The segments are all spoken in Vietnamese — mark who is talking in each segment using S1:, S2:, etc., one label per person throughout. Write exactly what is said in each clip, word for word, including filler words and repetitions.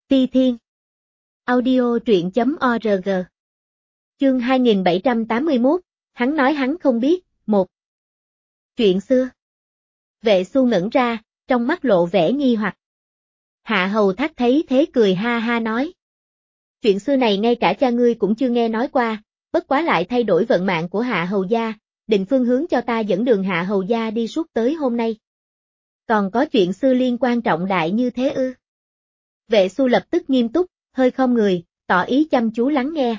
S1: Ti Thiên. Audio truyện chấm org. Chương hai nghìn bảy trăm tám mươi mốt, hắn nói hắn không biết, một. Chuyện xưa. Vệ Xu ngẩn ra, trong mắt lộ vẻ nghi hoặc. Hạ Hầu Thác thấy thế cười ha ha nói. Chuyện xưa này ngay cả cha ngươi cũng chưa nghe nói qua, bất quá lại thay đổi vận mạng của Hạ Hầu gia, định phương hướng cho ta dẫn đường Hạ Hầu gia đi suốt tới hôm nay. Còn có chuyện xưa liên quan trọng đại như thế ư? Vệ Xu lập tức nghiêm túc, hơi khom người, tỏ ý chăm chú lắng nghe.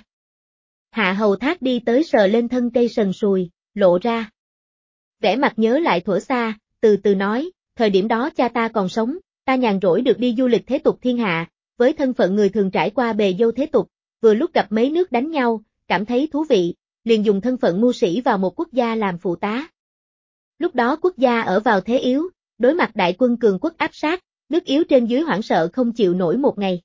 S1: Hạ Hầu Thác đi tới sờ lên thân cây sần sùi, lộ ra. Vẻ mặt nhớ lại thuở xa, từ từ nói, thời điểm đó cha ta còn sống, ta nhàn rỗi được đi du lịch thế tục thiên hạ, với thân phận người thường trải qua bề dâu thế tục, vừa lúc gặp mấy nước đánh nhau, cảm thấy thú vị, liền dùng thân phận mưu sĩ vào một quốc gia làm phụ tá. Lúc đó quốc gia ở vào thế yếu, đối mặt đại quân cường quốc áp sát, nước yếu trên dưới hoảng sợ không chịu nổi một ngày.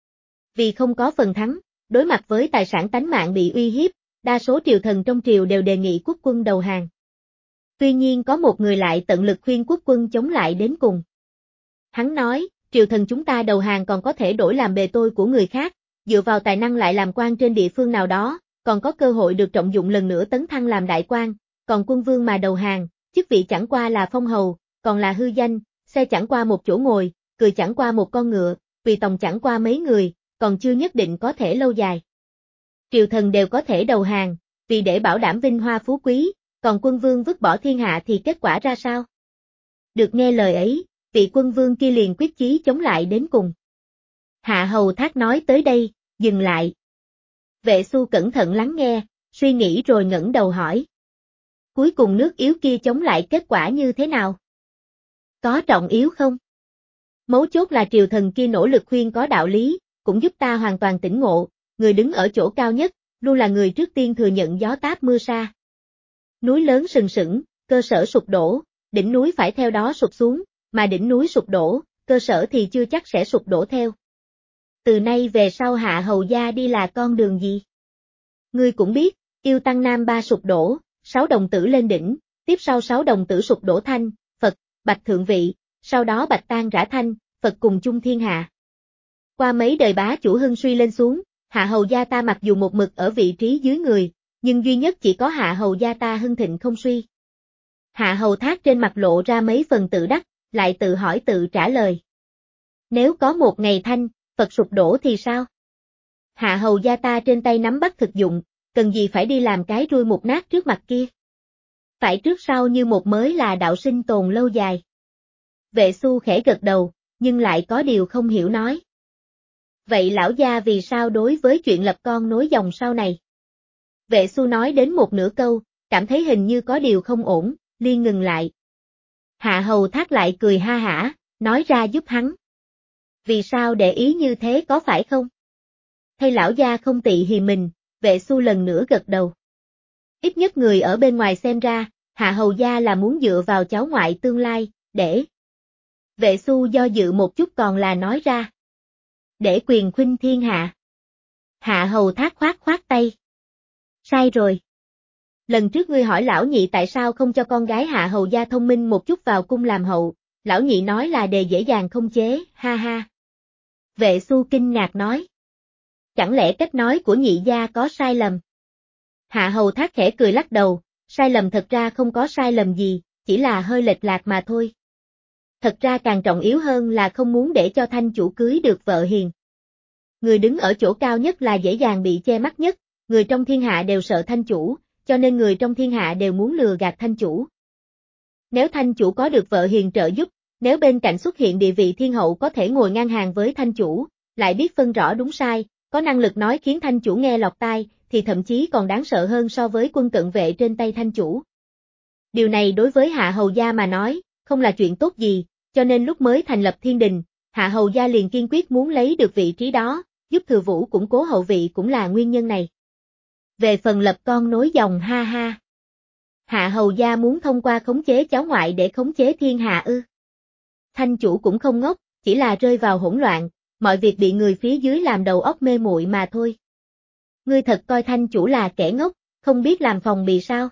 S1: Vì không có phần thắng, đối mặt với tài sản tánh mạng bị uy hiếp, đa số triều thần trong triều đều đề nghị quốc quân đầu hàng. Tuy nhiên có một người lại tận lực khuyên quốc quân chống lại đến cùng. Hắn nói, triều thần chúng ta đầu hàng còn có thể đổi làm bề tôi của người khác, dựa vào tài năng lại làm quan trên địa phương nào đó, còn có cơ hội được trọng dụng lần nữa tấn thăng làm đại quan, còn quân vương mà đầu hàng, chức vị chẳng qua là phong hầu, còn là hư danh, xe chẳng qua một chỗ ngồi, cười chẳng qua một con ngựa, tùy tòng chẳng qua mấy người, còn chưa nhất định có thể lâu dài. Triều thần đều có thể đầu hàng, vì để bảo đảm vinh hoa phú quý, còn quân vương vứt bỏ thiên hạ thì kết quả ra sao? Được nghe lời ấy, vị quân vương kia liền quyết chí chống lại đến cùng. Hạ Hầu Thác nói tới đây, dừng lại. Vệ Xu cẩn thận lắng nghe, suy nghĩ rồi ngẩng đầu hỏi. Cuối cùng nước yếu kia chống lại kết quả như thế nào? Có trọng yếu không? Mấu chốt là triều thần kia nỗ lực khuyên có đạo lý, cũng giúp ta hoàn toàn tỉnh ngộ, người đứng ở chỗ cao nhất, luôn là người trước tiên thừa nhận gió táp mưa sa. Núi lớn sừng sững, cơ sở sụp đổ, đỉnh núi phải theo đó sụp xuống, mà đỉnh núi sụp đổ, cơ sở thì chưa chắc sẽ sụp đổ theo. Từ nay về sau Hạ Hầu gia đi là con đường gì? Ngươi cũng biết, Yêu Tăng Nam Ba sụp đổ, sáu đồng tử lên đỉnh, tiếp sau sáu đồng tử sụp đổ Thanh, Phật, Bạch thượng vị, sau đó Bạch tan rã Thanh, Phật cùng chung thiên hạ. Qua mấy đời bá chủ hưng suy lên xuống, Hạ Hầu gia ta mặc dù một mực ở vị trí dưới người, nhưng duy nhất chỉ có Hạ Hầu gia ta hưng thịnh không suy. Hạ Hầu Thác trên mặt lộ ra mấy phần tự đắc, lại tự hỏi tự trả lời. Nếu có một ngày Thanh, Phật sụp đổ thì sao? Hạ Hầu gia ta trên tay nắm bắt thực dụng, cần gì phải đi làm cái rui mục nát trước mặt kia? Phải trước sau như một mới là đạo sinh tồn lâu dài. Vệ Xu khẽ gật đầu, nhưng lại có điều không hiểu nói. Vậy lão gia vì sao đối với chuyện lập con nối dòng sau này? Vệ Xu nói đến một nửa câu, cảm thấy hình như có điều không ổn, liền ngừng lại. Hạ Hầu Thác lại cười ha hả, nói ra giúp hắn. Vì sao để ý như thế có phải không? Thay lão gia không tị hì mình, Vệ Xu lần nữa gật đầu. Ít nhất người ở bên ngoài xem ra, Hạ Hầu gia là muốn dựa vào cháu ngoại tương lai, để... Vệ Xu do dự một chút còn là nói ra. Để quyền khuynh thiên hạ. Hạ Hầu Thác khoát khoát tay. Sai rồi. Lần trước ngươi hỏi lão nhị tại sao không cho con gái Hạ Hầu gia thông minh một chút vào cung làm hậu, lão nhị nói là đề dễ dàng không chế, ha ha. Vệ Xu kinh ngạc nói. Chẳng lẽ cách nói của nhị gia có sai lầm? Hạ Hầu Thác khẽ cười lắc đầu, sai lầm thật ra không có sai lầm gì, chỉ là hơi lệch lạc mà thôi. Thật ra càng trọng yếu hơn là không muốn để cho thanh chủ cưới được vợ hiền. Người đứng ở chỗ cao nhất là dễ dàng bị che mắt nhất, người trong thiên hạ đều sợ thanh chủ, cho nên người trong thiên hạ đều muốn lừa gạt thanh chủ. Nếu thanh chủ có được vợ hiền trợ giúp, nếu bên cạnh xuất hiện địa vị thiên hậu có thể ngồi ngang hàng với thanh chủ, lại biết phân rõ đúng sai, có năng lực nói khiến thanh chủ nghe lọt tai, thì thậm chí còn đáng sợ hơn so với quân cận vệ trên tay thanh chủ. Điều này đối với Hạ Hầu gia mà nói, không là chuyện tốt gì, cho nên lúc mới thành lập thiên đình, Hạ Hầu gia liền kiên quyết muốn lấy được vị trí đó, giúp Thừa Vũ củng cố hậu vị cũng là nguyên nhân này. Về phần lập con nối dòng ha ha. Hạ Hầu gia muốn thông qua khống chế cháu ngoại để khống chế thiên hạ ư. Thanh chủ cũng không ngốc, chỉ là rơi vào hỗn loạn, mọi việc bị người phía dưới làm đầu óc mê muội mà thôi. Ngươi thật coi thanh chủ là kẻ ngốc, không biết làm phòng bị sao?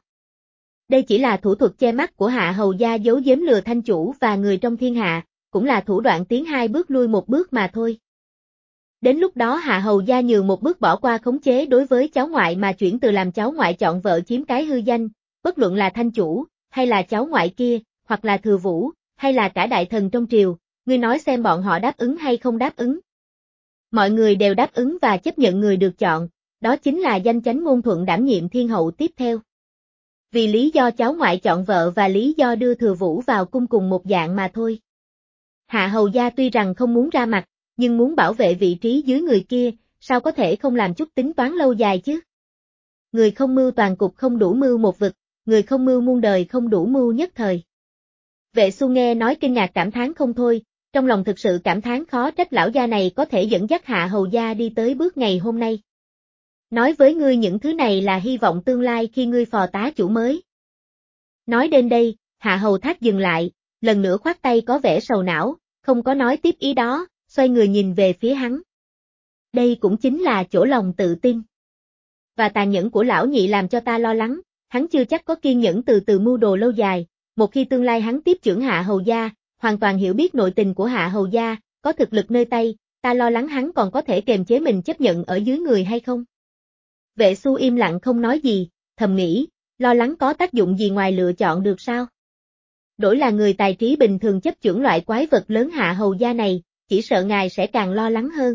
S1: Đây chỉ là thủ thuật che mắt của Hạ Hầu gia giấu giếm lừa thanh chủ và người trong thiên hạ, cũng là thủ đoạn tiến hai bước lui một bước mà thôi. Đến lúc đó Hạ Hầu gia nhường một bước bỏ qua khống chế đối với cháu ngoại mà chuyển từ làm cháu ngoại chọn vợ chiếm cái hư danh, bất luận là thanh chủ, hay là cháu ngoại kia, hoặc là thừa vũ, hay là cả đại thần trong triều, ngươi nói xem bọn họ đáp ứng hay không đáp ứng. Mọi người đều đáp ứng và chấp nhận người được chọn, đó chính là danh chánh ngôn thuận đảm nhiệm thiên hậu tiếp theo. Vì lý do cháu ngoại chọn vợ và lý do đưa thừa vũ vào cung cùng một dạng mà thôi. Hạ Hầu gia tuy rằng không muốn ra mặt, nhưng muốn bảo vệ vị trí dưới người kia, sao có thể không làm chút tính toán lâu dài chứ? Người không mưu toàn cục không đủ mưu một vực, người không mưu muôn đời không đủ mưu nhất thời. Vệ Xu nghe nói kinh ngạc cảm thán không thôi, trong lòng thực sự cảm thán khó trách lão gia này có thể dẫn dắt Hạ Hầu gia đi tới bước ngày hôm nay. Nói với ngươi những thứ này là hy vọng tương lai khi ngươi phò tá chủ mới. Nói đến đây, Hạ Hầu Thác dừng lại, lần nữa khoát tay có vẻ sầu não, không có nói tiếp ý đó, xoay người nhìn về phía hắn. Đây cũng chính là chỗ lòng tự tin và tàn nhẫn của lão nhị làm cho ta lo lắng, hắn chưa chắc có kiên nhẫn từ từ mưu đồ lâu dài, một khi tương lai hắn tiếp trưởng Hạ Hầu gia, hoàn toàn hiểu biết nội tình của Hạ Hầu gia, có thực lực nơi tay, ta lo lắng hắn còn có thể kềm chế mình chấp nhận ở dưới người hay không. Vệ Xu im lặng không nói gì, thầm nghĩ, lo lắng có tác dụng gì ngoài lựa chọn được sao? Đổi là người tài trí bình thường chấp chưởng loại quái vật lớn Hạ Hầu gia này, chỉ sợ ngài sẽ càng lo lắng hơn.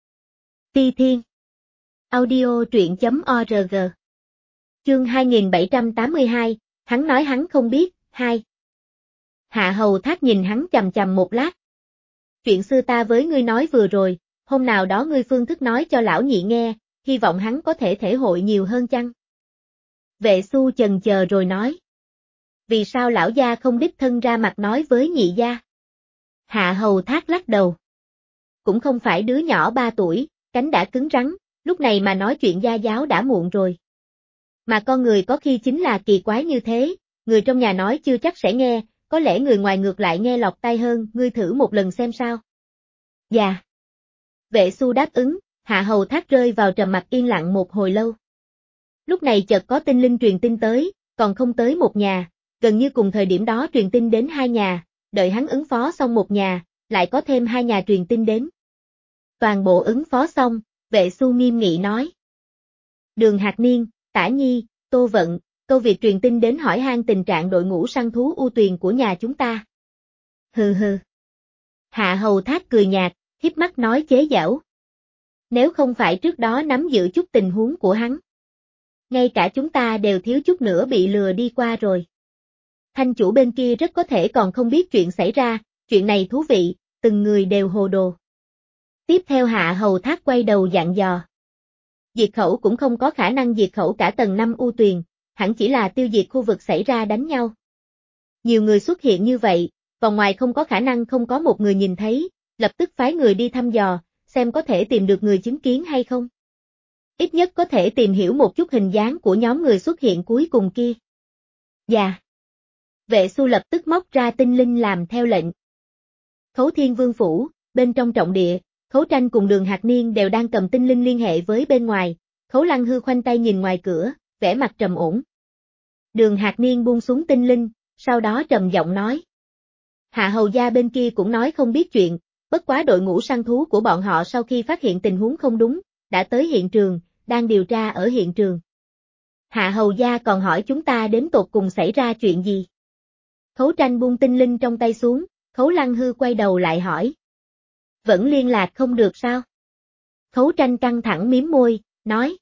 S1: Ti Thiên Audio truyện chấm org Chương hai nghìn bảy trăm tám mươi hai, hắn nói hắn không biết, hai. Hạ Hầu Thác nhìn hắn chằm chằm một lát. Chuyện xưa ta với ngươi nói vừa rồi, hôm nào đó ngươi phương thức nói cho lão nhị nghe, hy vọng hắn có thể thể hội nhiều hơn chăng? Vệ Xu chần chờ rồi nói. Vì sao lão gia không đích thân ra mặt nói với nhị gia? Hạ Hầu Thác lắc đầu. Cũng không phải đứa nhỏ ba tuổi, cánh đã cứng rắn, lúc này mà nói chuyện gia giáo đã muộn rồi. Mà con người có khi chính là kỳ quái như thế, người trong nhà nói chưa chắc sẽ nghe, có lẽ người ngoài ngược lại nghe lọt tai hơn, ngươi thử một lần xem sao. Dạ. Vệ Xu đáp ứng, Hạ Hầu Thác rơi vào trầm mặc yên lặng một hồi lâu. Lúc này chợt có tinh linh truyền tin tới, còn không tới một nhà, gần như cùng thời điểm đó truyền tin đến hai nhà, đợi hắn ứng phó xong một nhà, lại có thêm hai nhà truyền tin đến. Toàn bộ ứng phó xong, Vệ Xu nghiêm nghị nói. Đường Hạc Niên, Tả Nhi, Tô Vận, câu việc truyền tin đến hỏi han tình trạng đội ngũ săn thú ưu tuyền của nhà chúng ta. Hừ hừ. Hạ Hầu Thác cười nhạt, híp mắt nói chế giễu. Nếu không phải trước đó nắm giữ chút tình huống của hắn, ngay cả chúng ta đều thiếu chút nữa bị lừa đi qua rồi. Thanh chủ bên kia rất có thể còn không biết chuyện xảy ra, chuyện này thú vị, từng người đều hồ đồ. Tiếp theo Hạ Hầu Thác quay đầu dặn dò. Diệt khẩu cũng không có khả năng diệt khẩu cả tầng năm ưu tuyền, hẳn chỉ là tiêu diệt khu vực xảy ra đánh nhau. Nhiều người xuất hiện như vậy, vòng ngoài không có khả năng không có một người nhìn thấy, lập tức phái người đi thăm dò, xem có thể tìm được người chứng kiến hay không. Ít nhất có thể tìm hiểu một chút hình dáng của nhóm người xuất hiện cuối cùng kia. Dạ. Vệ Xu lập tức móc ra tinh linh làm theo lệnh. Khấu Thiên Vương Phủ, bên trong trọng địa, Khấu Tranh cùng Đường Hạc Niên đều đang cầm tinh linh liên hệ với bên ngoài, Khấu Lăng Hư khoanh tay nhìn ngoài cửa, vẻ mặt trầm ổn. Đường Hạc Niên buông xuống tinh linh, sau đó trầm giọng nói. Hạ Hầu gia bên kia cũng nói không biết chuyện, bất quá đội ngũ săn thú của bọn họ sau khi phát hiện tình huống không đúng, đã tới hiện trường, đang điều tra ở hiện trường. Hạ Hầu gia còn hỏi chúng ta đến tột cùng xảy ra chuyện gì. Khấu Tranh buông tinh linh trong tay xuống, Khấu Lăng Hư quay đầu lại hỏi. Vẫn liên lạc không được sao? Khấu Tranh căng thẳng miếm môi, nói.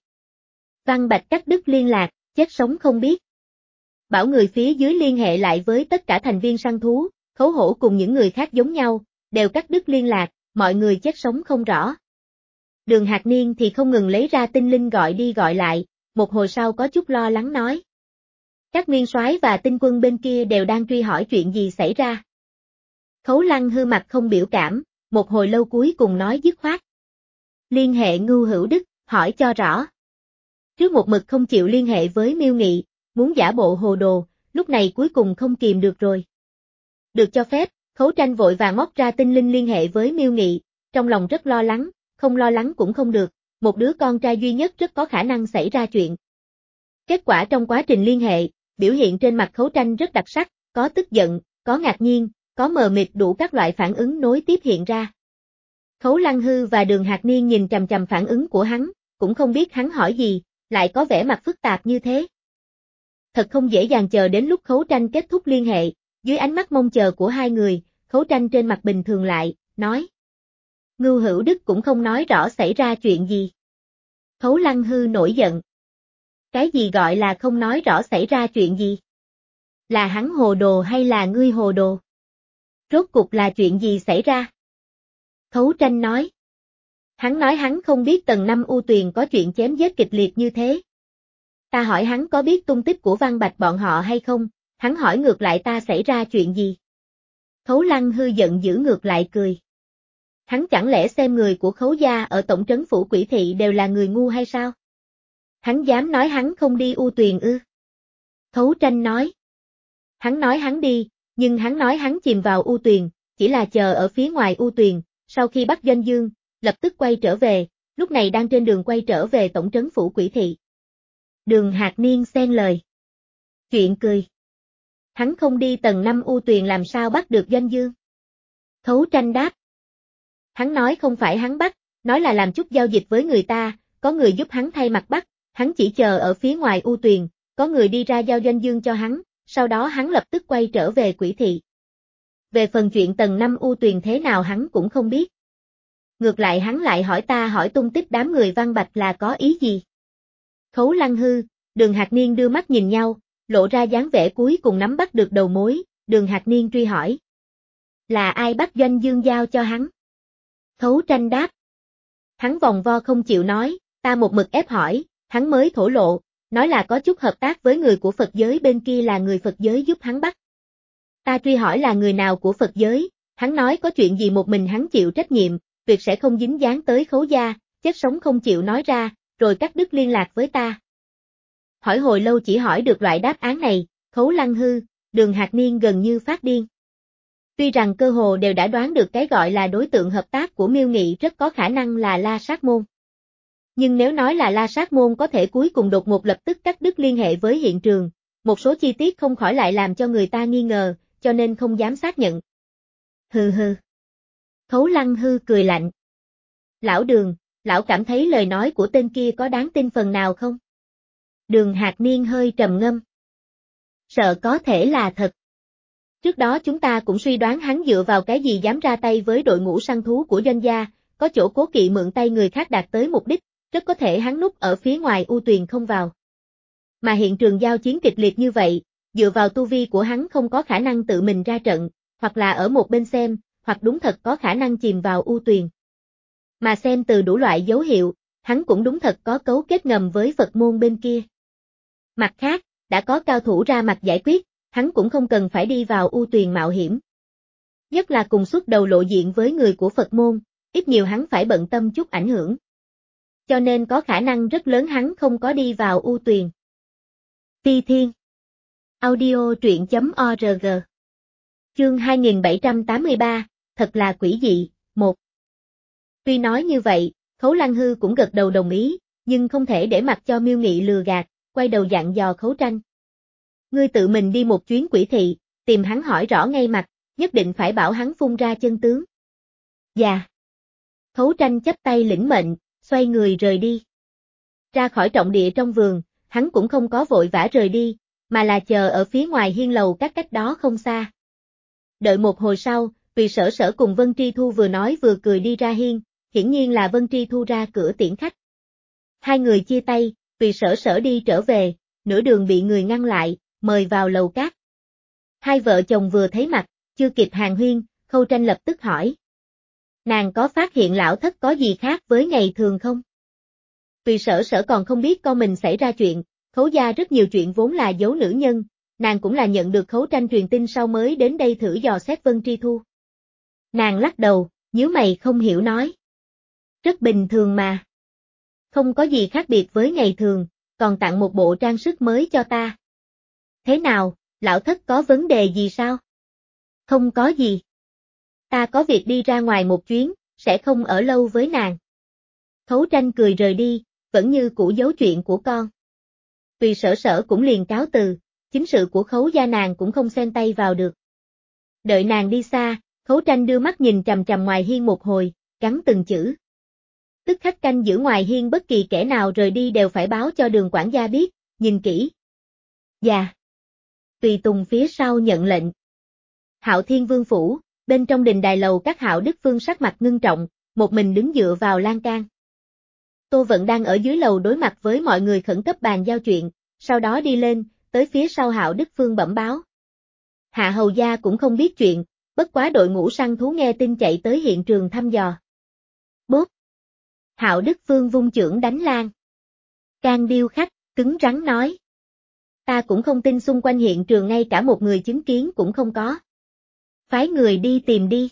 S1: Văn Bạch cắt đứt liên lạc, chết sống không biết. Bảo người phía dưới liên hệ lại với tất cả thành viên săn thú, Khấu Hổ cùng những người khác giống nhau, đều cắt đứt liên lạc, mọi người chết sống không rõ. Đường Hạc Niên thì không ngừng lấy ra tinh linh gọi đi gọi lại, một hồi sau có chút lo lắng nói. Các nguyên soái và tinh quân bên kia đều đang truy hỏi chuyện gì xảy ra. Khấu Lăng Hư mặt không biểu cảm, một hồi lâu cuối cùng nói dứt khoát. Liên hệ Ngưu Hữu Đức, hỏi cho rõ. Trước một mực không chịu liên hệ với Miêu Nghị, muốn giả bộ hồ đồ, lúc này cuối cùng không kìm được rồi. Được cho phép, Khấu Tranh vội vàng móc ra tinh linh liên hệ với Miêu Nghị, trong lòng rất lo lắng, không lo lắng cũng không được, một đứa con trai duy nhất rất có khả năng xảy ra chuyện. Kết quả trong quá trình liên hệ, biểu hiện trên mặt Khấu Tranh rất đặc sắc, có tức giận, có ngạc nhiên, có mờ mịt đủ các loại phản ứng nối tiếp hiện ra. Khấu Lăng Hư và Đường Hạc Niên nhìn chằm chằm phản ứng của hắn, cũng không biết hắn hỏi gì, lại có vẻ mặt phức tạp như thế. Thật không dễ dàng chờ đến lúc Khấu Tranh kết thúc liên hệ, dưới ánh mắt mong chờ của hai người, Khấu Tranh trên mặt bình thường lại, nói. Ngưu Hữu Đức cũng không nói rõ xảy ra chuyện gì. Khấu Lăng Hư nổi giận. Cái gì gọi là không nói rõ xảy ra chuyện gì? Là hắn hồ đồ hay là ngươi hồ đồ? Rốt cục là chuyện gì xảy ra? Khấu Tranh nói. Hắn nói hắn không biết tầng năm U Tuyền có chuyện chém giết kịch liệt như thế. Ta hỏi hắn có biết tung tích của Văn Bạch bọn họ hay không, hắn hỏi ngược lại ta xảy ra chuyện gì. Khấu Lăng Hư giận dữ ngược lại cười. Hắn chẳng lẽ xem người của Khấu gia ở tổng trấn phủ Quỷ Thị đều là người ngu hay sao? Hắn dám nói hắn không đi U Tuyền ư? Khấu Tranh nói. Hắn nói hắn đi, nhưng hắn nói hắn chìm vào U Tuyền, chỉ là chờ ở phía ngoài U Tuyền, sau khi bắt Doanh Dương, lập tức quay trở về, lúc này đang trên đường quay trở về tổng trấn phủ Quỷ Thị. Đường Hạc Niên xen lời. Chuyện cười. Hắn không đi tầng năm U Tuyền làm sao bắt được Doanh Dương? Khấu Tranh đáp. Hắn nói không phải hắn bắt, nói là làm chút giao dịch với người ta, có người giúp hắn thay mặt bắt, hắn chỉ chờ ở phía ngoài U Tuyền, có người đi ra giao Doanh Dương cho hắn, sau đó hắn lập tức quay trở về Quỷ Thị. Về phần chuyện tầng năm U Tuyền thế nào hắn cũng không biết. Ngược lại hắn lại hỏi ta hỏi tung tích đám người Văn Bạch là có ý gì? Khấu Lăng Hư, Đường Hạc Niên đưa mắt nhìn nhau, lộ ra dáng vẻ cuối cùng nắm bắt được đầu mối, Đường Hạc Niên truy hỏi. Là ai bắt Doanh Dương giao cho hắn? Khấu Tranh đáp. Hắn vòng vo không chịu nói, ta một mực ép hỏi, hắn mới thổ lộ, nói là có chút hợp tác với người của Phật giới bên kia là người Phật giới giúp hắn bắt. Ta truy hỏi là người nào của Phật giới, hắn nói có chuyện gì một mình hắn chịu trách nhiệm, việc sẽ không dính dáng tới Khấu gia, chết sống không chịu nói ra, rồi cắt đứt liên lạc với ta. Hỏi hồi lâu chỉ hỏi được loại đáp án này, Khấu Lăng Hư, Đường Hạc Niên gần như phát điên. Tuy rằng cơ hồ đều đã đoán được cái gọi là đối tượng hợp tác của Miêu Nghị rất có khả năng là La Sát Môn. Nhưng nếu nói là La Sát Môn có thể cuối cùng đột ngột lập tức cắt đứt liên hệ với hiện trường, một số chi tiết không khỏi lại làm cho người ta nghi ngờ, cho nên không dám xác nhận. Hừ hừ. Khấu Lăng Hư cười lạnh. Lão Đường, lão cảm thấy lời nói của tên kia có đáng tin phần nào không? Đường Hạc Niên hơi trầm ngâm. Sợ có thể là thật. Trước đó chúng ta cũng suy đoán hắn dựa vào cái gì dám ra tay với đội ngũ săn thú của Doanh gia, có chỗ cố kỵ mượn tay người khác đạt tới mục đích, rất có thể hắn núp ở phía ngoài U Tuyền không vào. Mà hiện trường giao chiến kịch liệt như vậy, dựa vào tu vi của hắn không có khả năng tự mình ra trận, hoặc là ở một bên xem, hoặc đúng thật có khả năng chìm vào U Tuyền. Mà xem từ đủ loại dấu hiệu, hắn cũng đúng thật có cấu kết ngầm với Phật môn bên kia. Mặt khác, đã có cao thủ ra mặt giải quyết, hắn cũng không cần phải đi vào U Tuyền mạo hiểm. Nhất là cùng xuất đầu lộ diện với người của Phật môn, ít nhiều hắn phải bận tâm chút ảnh hưởng. Cho nên có khả năng rất lớn hắn không có đi vào U Tuyền. Phi Thiên Audio truyện chấm org Chương hai nghìn bảy trăm tám mươi ba, thật là quỷ dị, một. Tuy nói như vậy, Khấu Lăng Hư cũng gật đầu đồng ý, nhưng không thể để mặc cho Miêu Nghị lừa gạt, quay đầu dặn dò Khấu Tranh. Ngươi tự mình đi một chuyến Quỷ Thị, tìm hắn hỏi rõ ngay mặt, nhất định phải bảo hắn phun ra chân tướng. Dạ. Khấu Tranh chắp tay lĩnh mệnh, xoay người rời đi. Ra khỏi trọng địa trong vườn, hắn cũng không có vội vã rời đi, mà là chờ ở phía ngoài hiên lầu các cách đó không xa. Đợi một hồi sau, Tùy Sở Sở cùng Vân Tri Thu vừa nói vừa cười đi ra hiên, hiển nhiên là Vân Tri Thu ra cửa tiễn khách. Hai người chia tay, Tùy Sở Sở đi trở về, nửa đường bị người ngăn lại, mời vào lầu cát. Hai vợ chồng vừa thấy mặt, chưa kịp hàn huyên, Khâu Tranh lập tức hỏi. Nàng có phát hiện lão thất có gì khác với ngày thường không? Tùy Sở Sở còn không biết con mình xảy ra chuyện, Khấu gia rất nhiều chuyện vốn là giấu nữ nhân, nàng cũng là nhận được Khấu Tranh truyền tin sau mới đến đây thử dò xét Vân Tri Thu. Nàng lắc đầu, nhíu mày không hiểu nói. Rất bình thường mà. Không có gì khác biệt với ngày thường, còn tặng một bộ trang sức mới cho ta. Thế nào, lão thất có vấn đề gì sao? Không có gì. Ta có việc đi ra ngoài một chuyến, sẽ không ở lâu với nàng. Khấu Tranh cười rời đi, vẫn như cũ giấu chuyện của con. Tùy Sở Sở cũng liền cáo từ, chính sự của Khấu gia nàng cũng không xen tay vào được. Đợi nàng đi xa, Khấu Tranh đưa mắt nhìn chằm chằm ngoài hiên một hồi, gắn từng chữ. Tức khắc canh giữ ngoài hiên bất kỳ kẻ nào rời đi đều phải báo cho Đường quản gia biết, nhìn kỹ. Dạ. Tùy tùng phía sau nhận lệnh. Hạo Thiên Vương phủ, bên trong đình đài lầu các Hạo Đức Phương sắc mặt ngưng trọng, một mình đứng dựa vào lan can. Tô Vận đang ở dưới lầu đối mặt với mọi người khẩn cấp bàn giao chuyện, sau đó đi lên, tới phía sau Hạo Đức Phương bẩm báo. Hạ hầu gia cũng không biết chuyện, bất quá đội ngũ săn thú nghe tin chạy tới hiện trường thăm dò. Bốp! Hạo Đức Phương vung chưởng đánh lan. Can điêu khách, cứng rắn nói. Ta cũng không tin xung quanh hiện trường ngay cả một người chứng kiến cũng không có. Phái người đi tìm đi.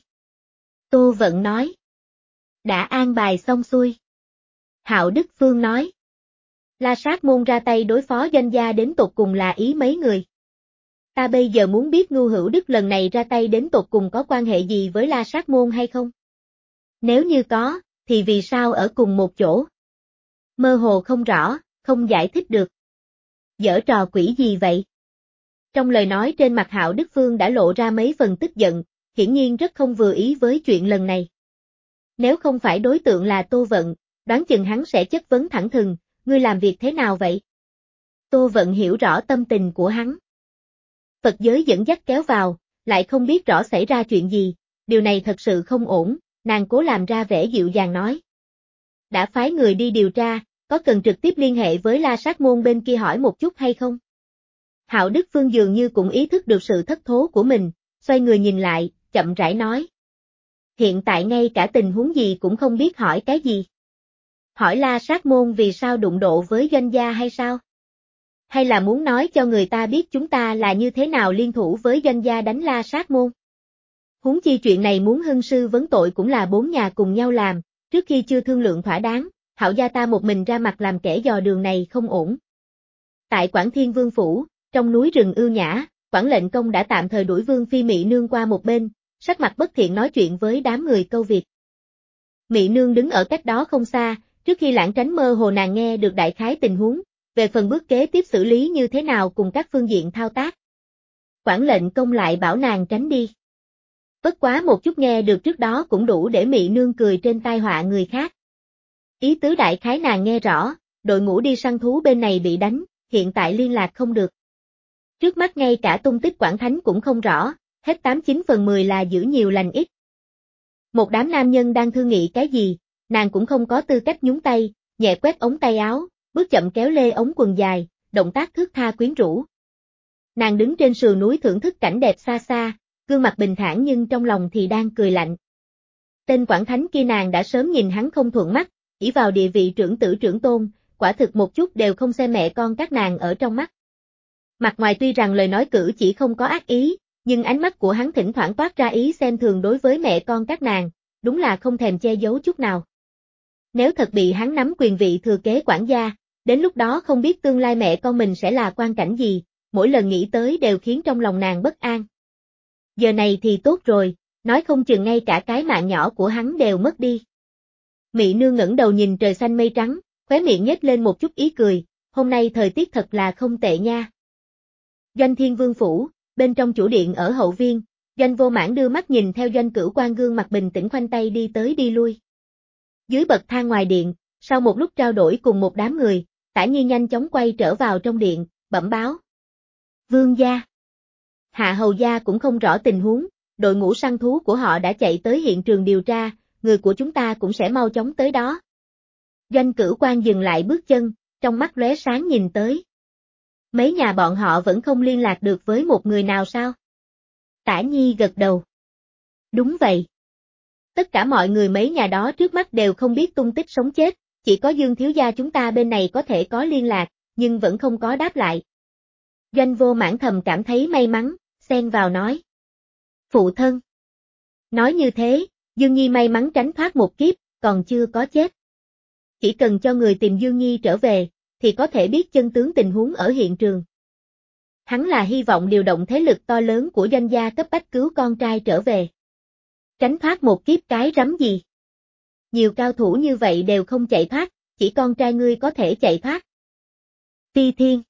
S1: Tô Vận nói. Đã an bài xong xuôi. Hạo Đức Phương nói. La Sát môn ra tay đối phó doanh gia đến tột cùng là ý mấy người. Ta bây giờ muốn biết Ngưu Hữu Đức lần này ra tay đến tột cùng có quan hệ gì với La Sát môn hay không? Nếu như có, thì vì sao ở cùng một chỗ? Mơ hồ không rõ, không giải thích được. Giở trò quỷ gì vậy? Trong lời nói trên mặt Hạo Đức Phương đã lộ ra mấy phần tức giận, hiển nhiên rất không vừa ý với chuyện lần này. Nếu không phải đối tượng là Tô Vận, đoán chừng hắn sẽ chất vấn thẳng thừng, ngươi làm việc thế nào vậy? Tô Vận hiểu rõ tâm tình của hắn. Phật giới dẫn dắt kéo vào, lại không biết rõ xảy ra chuyện gì, điều này thật sự không ổn, nàng cố làm ra vẻ dịu dàng nói. Đã phái người đi điều tra, có cần trực tiếp liên hệ với La Sát môn bên kia hỏi một chút hay không? Hạo Đức Phương dường như cũng ý thức được sự thất thố của mình, xoay người nhìn lại, chậm rãi nói. Hiện tại ngay cả tình huống gì cũng không biết hỏi cái gì. Hỏi La Sát môn vì sao đụng độ với doanh gia hay sao? Hay là muốn nói cho người ta biết chúng ta là như thế nào liên thủ với doanh gia đánh La Sát môn? Huống chi chuyện này muốn hưng sư vấn tội cũng là bốn nhà cùng nhau làm, trước khi chưa thương lượng thỏa đáng, Hạo gia ta một mình ra mặt làm kẻ dò đường này không ổn. Tại Quảng Thiên Vương phủ, trong núi rừng ưu nhã, Quảng lệnh công đã tạm thời đuổi Vương phi Mị Nương qua một bên, sắc mặt bất thiện nói chuyện với đám người câu việc. Mị Nương đứng ở cách đó không xa, trước khi lãng tránh mơ hồ nàng nghe được đại khái tình huống, về phần bước kế tiếp xử lý như thế nào cùng các phương diện thao tác. Quảng lệnh công lại bảo nàng tránh đi. Bất quá một chút nghe được trước đó cũng đủ để Mị Nương cười trên tai họa người khác. Ý tứ đại khái nàng nghe rõ, đội ngũ đi săn thú bên này bị đánh, hiện tại liên lạc không được. Trước mắt ngay cả tung tích Quảng Thánh cũng không rõ, hết tám chín phần mười là giữ nhiều lành ít. Một đám nam nhân đang thương nghị cái gì, nàng cũng không có tư cách nhúng tay, nhẹ quét ống tay áo, bước chậm kéo lê ống quần dài, động tác thướt tha quyến rũ. Nàng đứng trên sườn núi thưởng thức cảnh đẹp xa xa, gương mặt bình thản nhưng trong lòng thì đang cười lạnh. Tên Quảng Thánh kia nàng đã sớm nhìn hắn không thuận mắt, ỷ vào địa vị trưởng tử trưởng tôn, quả thực một chút đều không xem mẹ con các nàng ở trong mắt. Mặt ngoài tuy rằng lời nói cử chỉ không có ác ý, nhưng ánh mắt của hắn thỉnh thoảng toát ra ý xem thường đối với mẹ con các nàng, đúng là không thèm che giấu chút nào. Nếu thật bị hắn nắm quyền vị thừa kế quản gia, đến lúc đó không biết tương lai mẹ con mình sẽ là quan cảnh gì, mỗi lần nghĩ tới đều khiến trong lòng nàng bất an. Giờ này thì tốt rồi, nói không chừng ngay cả cái mạng nhỏ của hắn đều mất đi. Mị Nương ngẩng đầu nhìn trời xanh mây trắng, khóe miệng nhếch lên một chút ý cười, hôm nay thời tiết thật là không tệ nha. Doanh Thiên Vương phủ, bên trong chủ điện ở hậu viên, Doanh Vô Mãn đưa mắt nhìn theo Doanh Cửu Quan gương mặt bình tĩnh khoanh tay đi tới đi lui. Dưới bậc thang ngoài điện, sau một lúc trao đổi cùng một đám người, Tả Nhi nhanh chóng quay trở vào trong điện, bẩm báo. Vương gia. Hạ hầu gia cũng không rõ tình huống, đội ngũ săn thú của họ đã chạy tới hiện trường điều tra, người của chúng ta cũng sẽ mau chóng tới đó. Doanh Cửu Quan dừng lại bước chân, trong mắt lóe sáng nhìn tới. Mấy nhà bọn họ vẫn không liên lạc được với một người nào sao? Tả Nhi gật đầu. Đúng vậy. Tất cả mọi người mấy nhà đó trước mắt đều không biết tung tích sống chết, chỉ có Dương thiếu gia chúng ta bên này có thể có liên lạc, nhưng vẫn không có đáp lại. Doanh Vô Mãn thầm cảm thấy may mắn, xen vào nói. Phụ thân. Nói như thế, Dương Nhi may mắn tránh thoát một kiếp, còn chưa có chết. Chỉ cần cho người tìm Dương Nhi trở về, thì có thể biết chân tướng tình huống ở hiện trường. Hắn là hy vọng điều động thế lực to lớn của doanh gia cấp bách cứu con trai trở về. Tránh thoát một kiếp cái rắm gì? Nhiều cao thủ như vậy đều không chạy thoát, chỉ con trai ngươi có thể chạy thoát. Phi Thiên.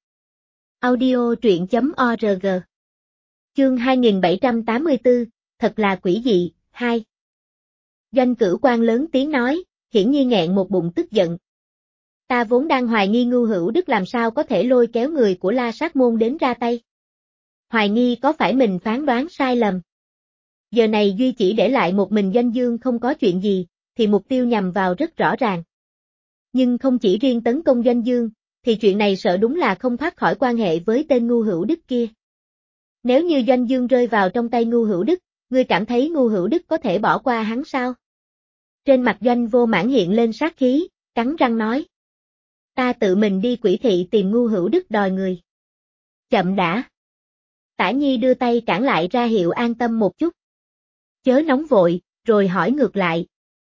S1: Audio truyện chấm org. Chương hai nghìn bảy trăm tám mươi tư, thật là quỷ dị, hai. Doanh Cửu Quan lớn tiếng nói, hiển nhiên nghẹn một bụng tức giận. Ta vốn đang hoài nghi Ngưu Hữu Đức làm sao có thể lôi kéo người của La Sát Môn đến ra tay. Hoài nghi có phải mình phán đoán sai lầm. Giờ này duy chỉ để lại một mình Doanh Dương không có chuyện gì, thì mục tiêu nhằm vào rất rõ ràng. Nhưng không chỉ riêng tấn công Doanh Dương, thì chuyện này sợ đúng là không thoát khỏi quan hệ với tên Ngưu Hữu Đức kia. Nếu như Doanh Dương rơi vào trong tay Ngưu Hữu Đức, ngươi cảm thấy Ngưu Hữu Đức có thể bỏ qua hắn sao? Trên mặt Doanh Vô Mãn hiện lên sát khí, cắn răng nói. Ta tự mình đi Quỷ Thị tìm Ngưu Hữu Đức đòi người. Chậm đã. Tả Nhi đưa tay cản lại ra hiệu an tâm một chút. Chớ nóng vội, rồi hỏi ngược lại.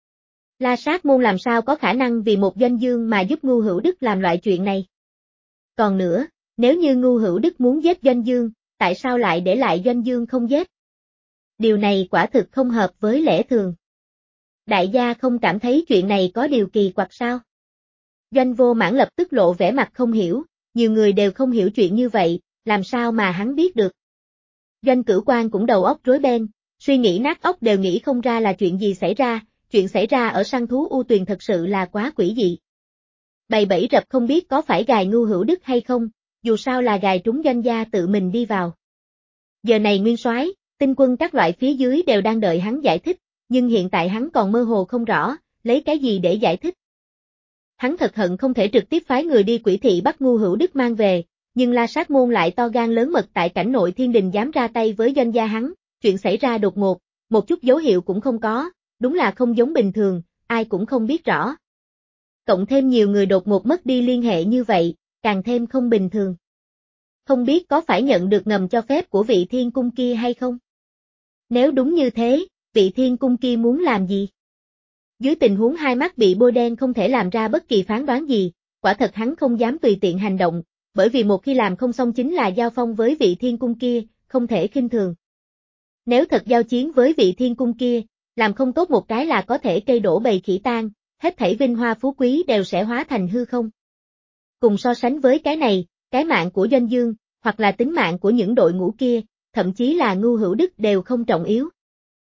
S1: La Sát Môn làm sao có khả năng vì một Doanh Dương mà giúp Ngưu Hữu Đức làm loại chuyện này? Còn nữa, nếu như Ngưu Hữu Đức muốn giết Doanh Dương, tại sao lại để lại Doanh Dương không giết? Điều này quả thực không hợp với lẽ thường. Đại gia không cảm thấy chuyện này có điều kỳ quặc sao? Doanh Vô Mãn lập tức lộ vẻ mặt không hiểu, nhiều người đều không hiểu chuyện như vậy, làm sao mà hắn biết được? Doanh Cửu Quan cũng đầu óc rối beng, suy nghĩ nát óc đều nghĩ không ra là chuyện gì xảy ra, chuyện xảy ra ở săn thú U Tuyền thật sự là quá quỷ dị. Bầy bẫy rập không biết có phải gài Ngưu Hữu Đức hay không, dù sao là gài trúng Doanh gia tự mình đi vào. Giờ này Nguyên Soái, tinh quân các loại phía dưới đều đang đợi hắn giải thích, nhưng hiện tại hắn còn mơ hồ không rõ, lấy cái gì để giải thích. Hắn thật hận không thể trực tiếp phái người đi Quỷ Thị bắt Ngưu Hữu Đức mang về, nhưng La Sát Môn lại to gan lớn mật tại cảnh nội thiên đình dám ra tay với Doanh gia hắn, chuyện xảy ra đột ngột, một chút dấu hiệu cũng không có, đúng là không giống bình thường, ai cũng không biết rõ. Cộng thêm nhiều người đột ngột mất đi liên hệ như vậy, càng thêm không bình thường. Không biết có phải nhận được ngầm cho phép của vị thiên cung kia hay không? Nếu đúng như thế, vị thiên cung kia muốn làm gì? Dưới tình huống hai mắt bị bôi đen không thể làm ra bất kỳ phán đoán gì, quả thật hắn không dám tùy tiện hành động, bởi vì một khi làm không xong chính là giao phong với vị thiên cung kia, không thể khinh thường. Nếu thật giao chiến với vị thiên cung kia, làm không tốt một cái là có thể cây đổ bầy khỉ tan, hết thảy vinh hoa phú quý đều sẽ hóa thành hư không. Cùng so sánh với cái này, cái mạng của Doanh Dương, hoặc là tính mạng của những đội ngũ kia, thậm chí là Ngưu Hữu Đức đều không trọng yếu.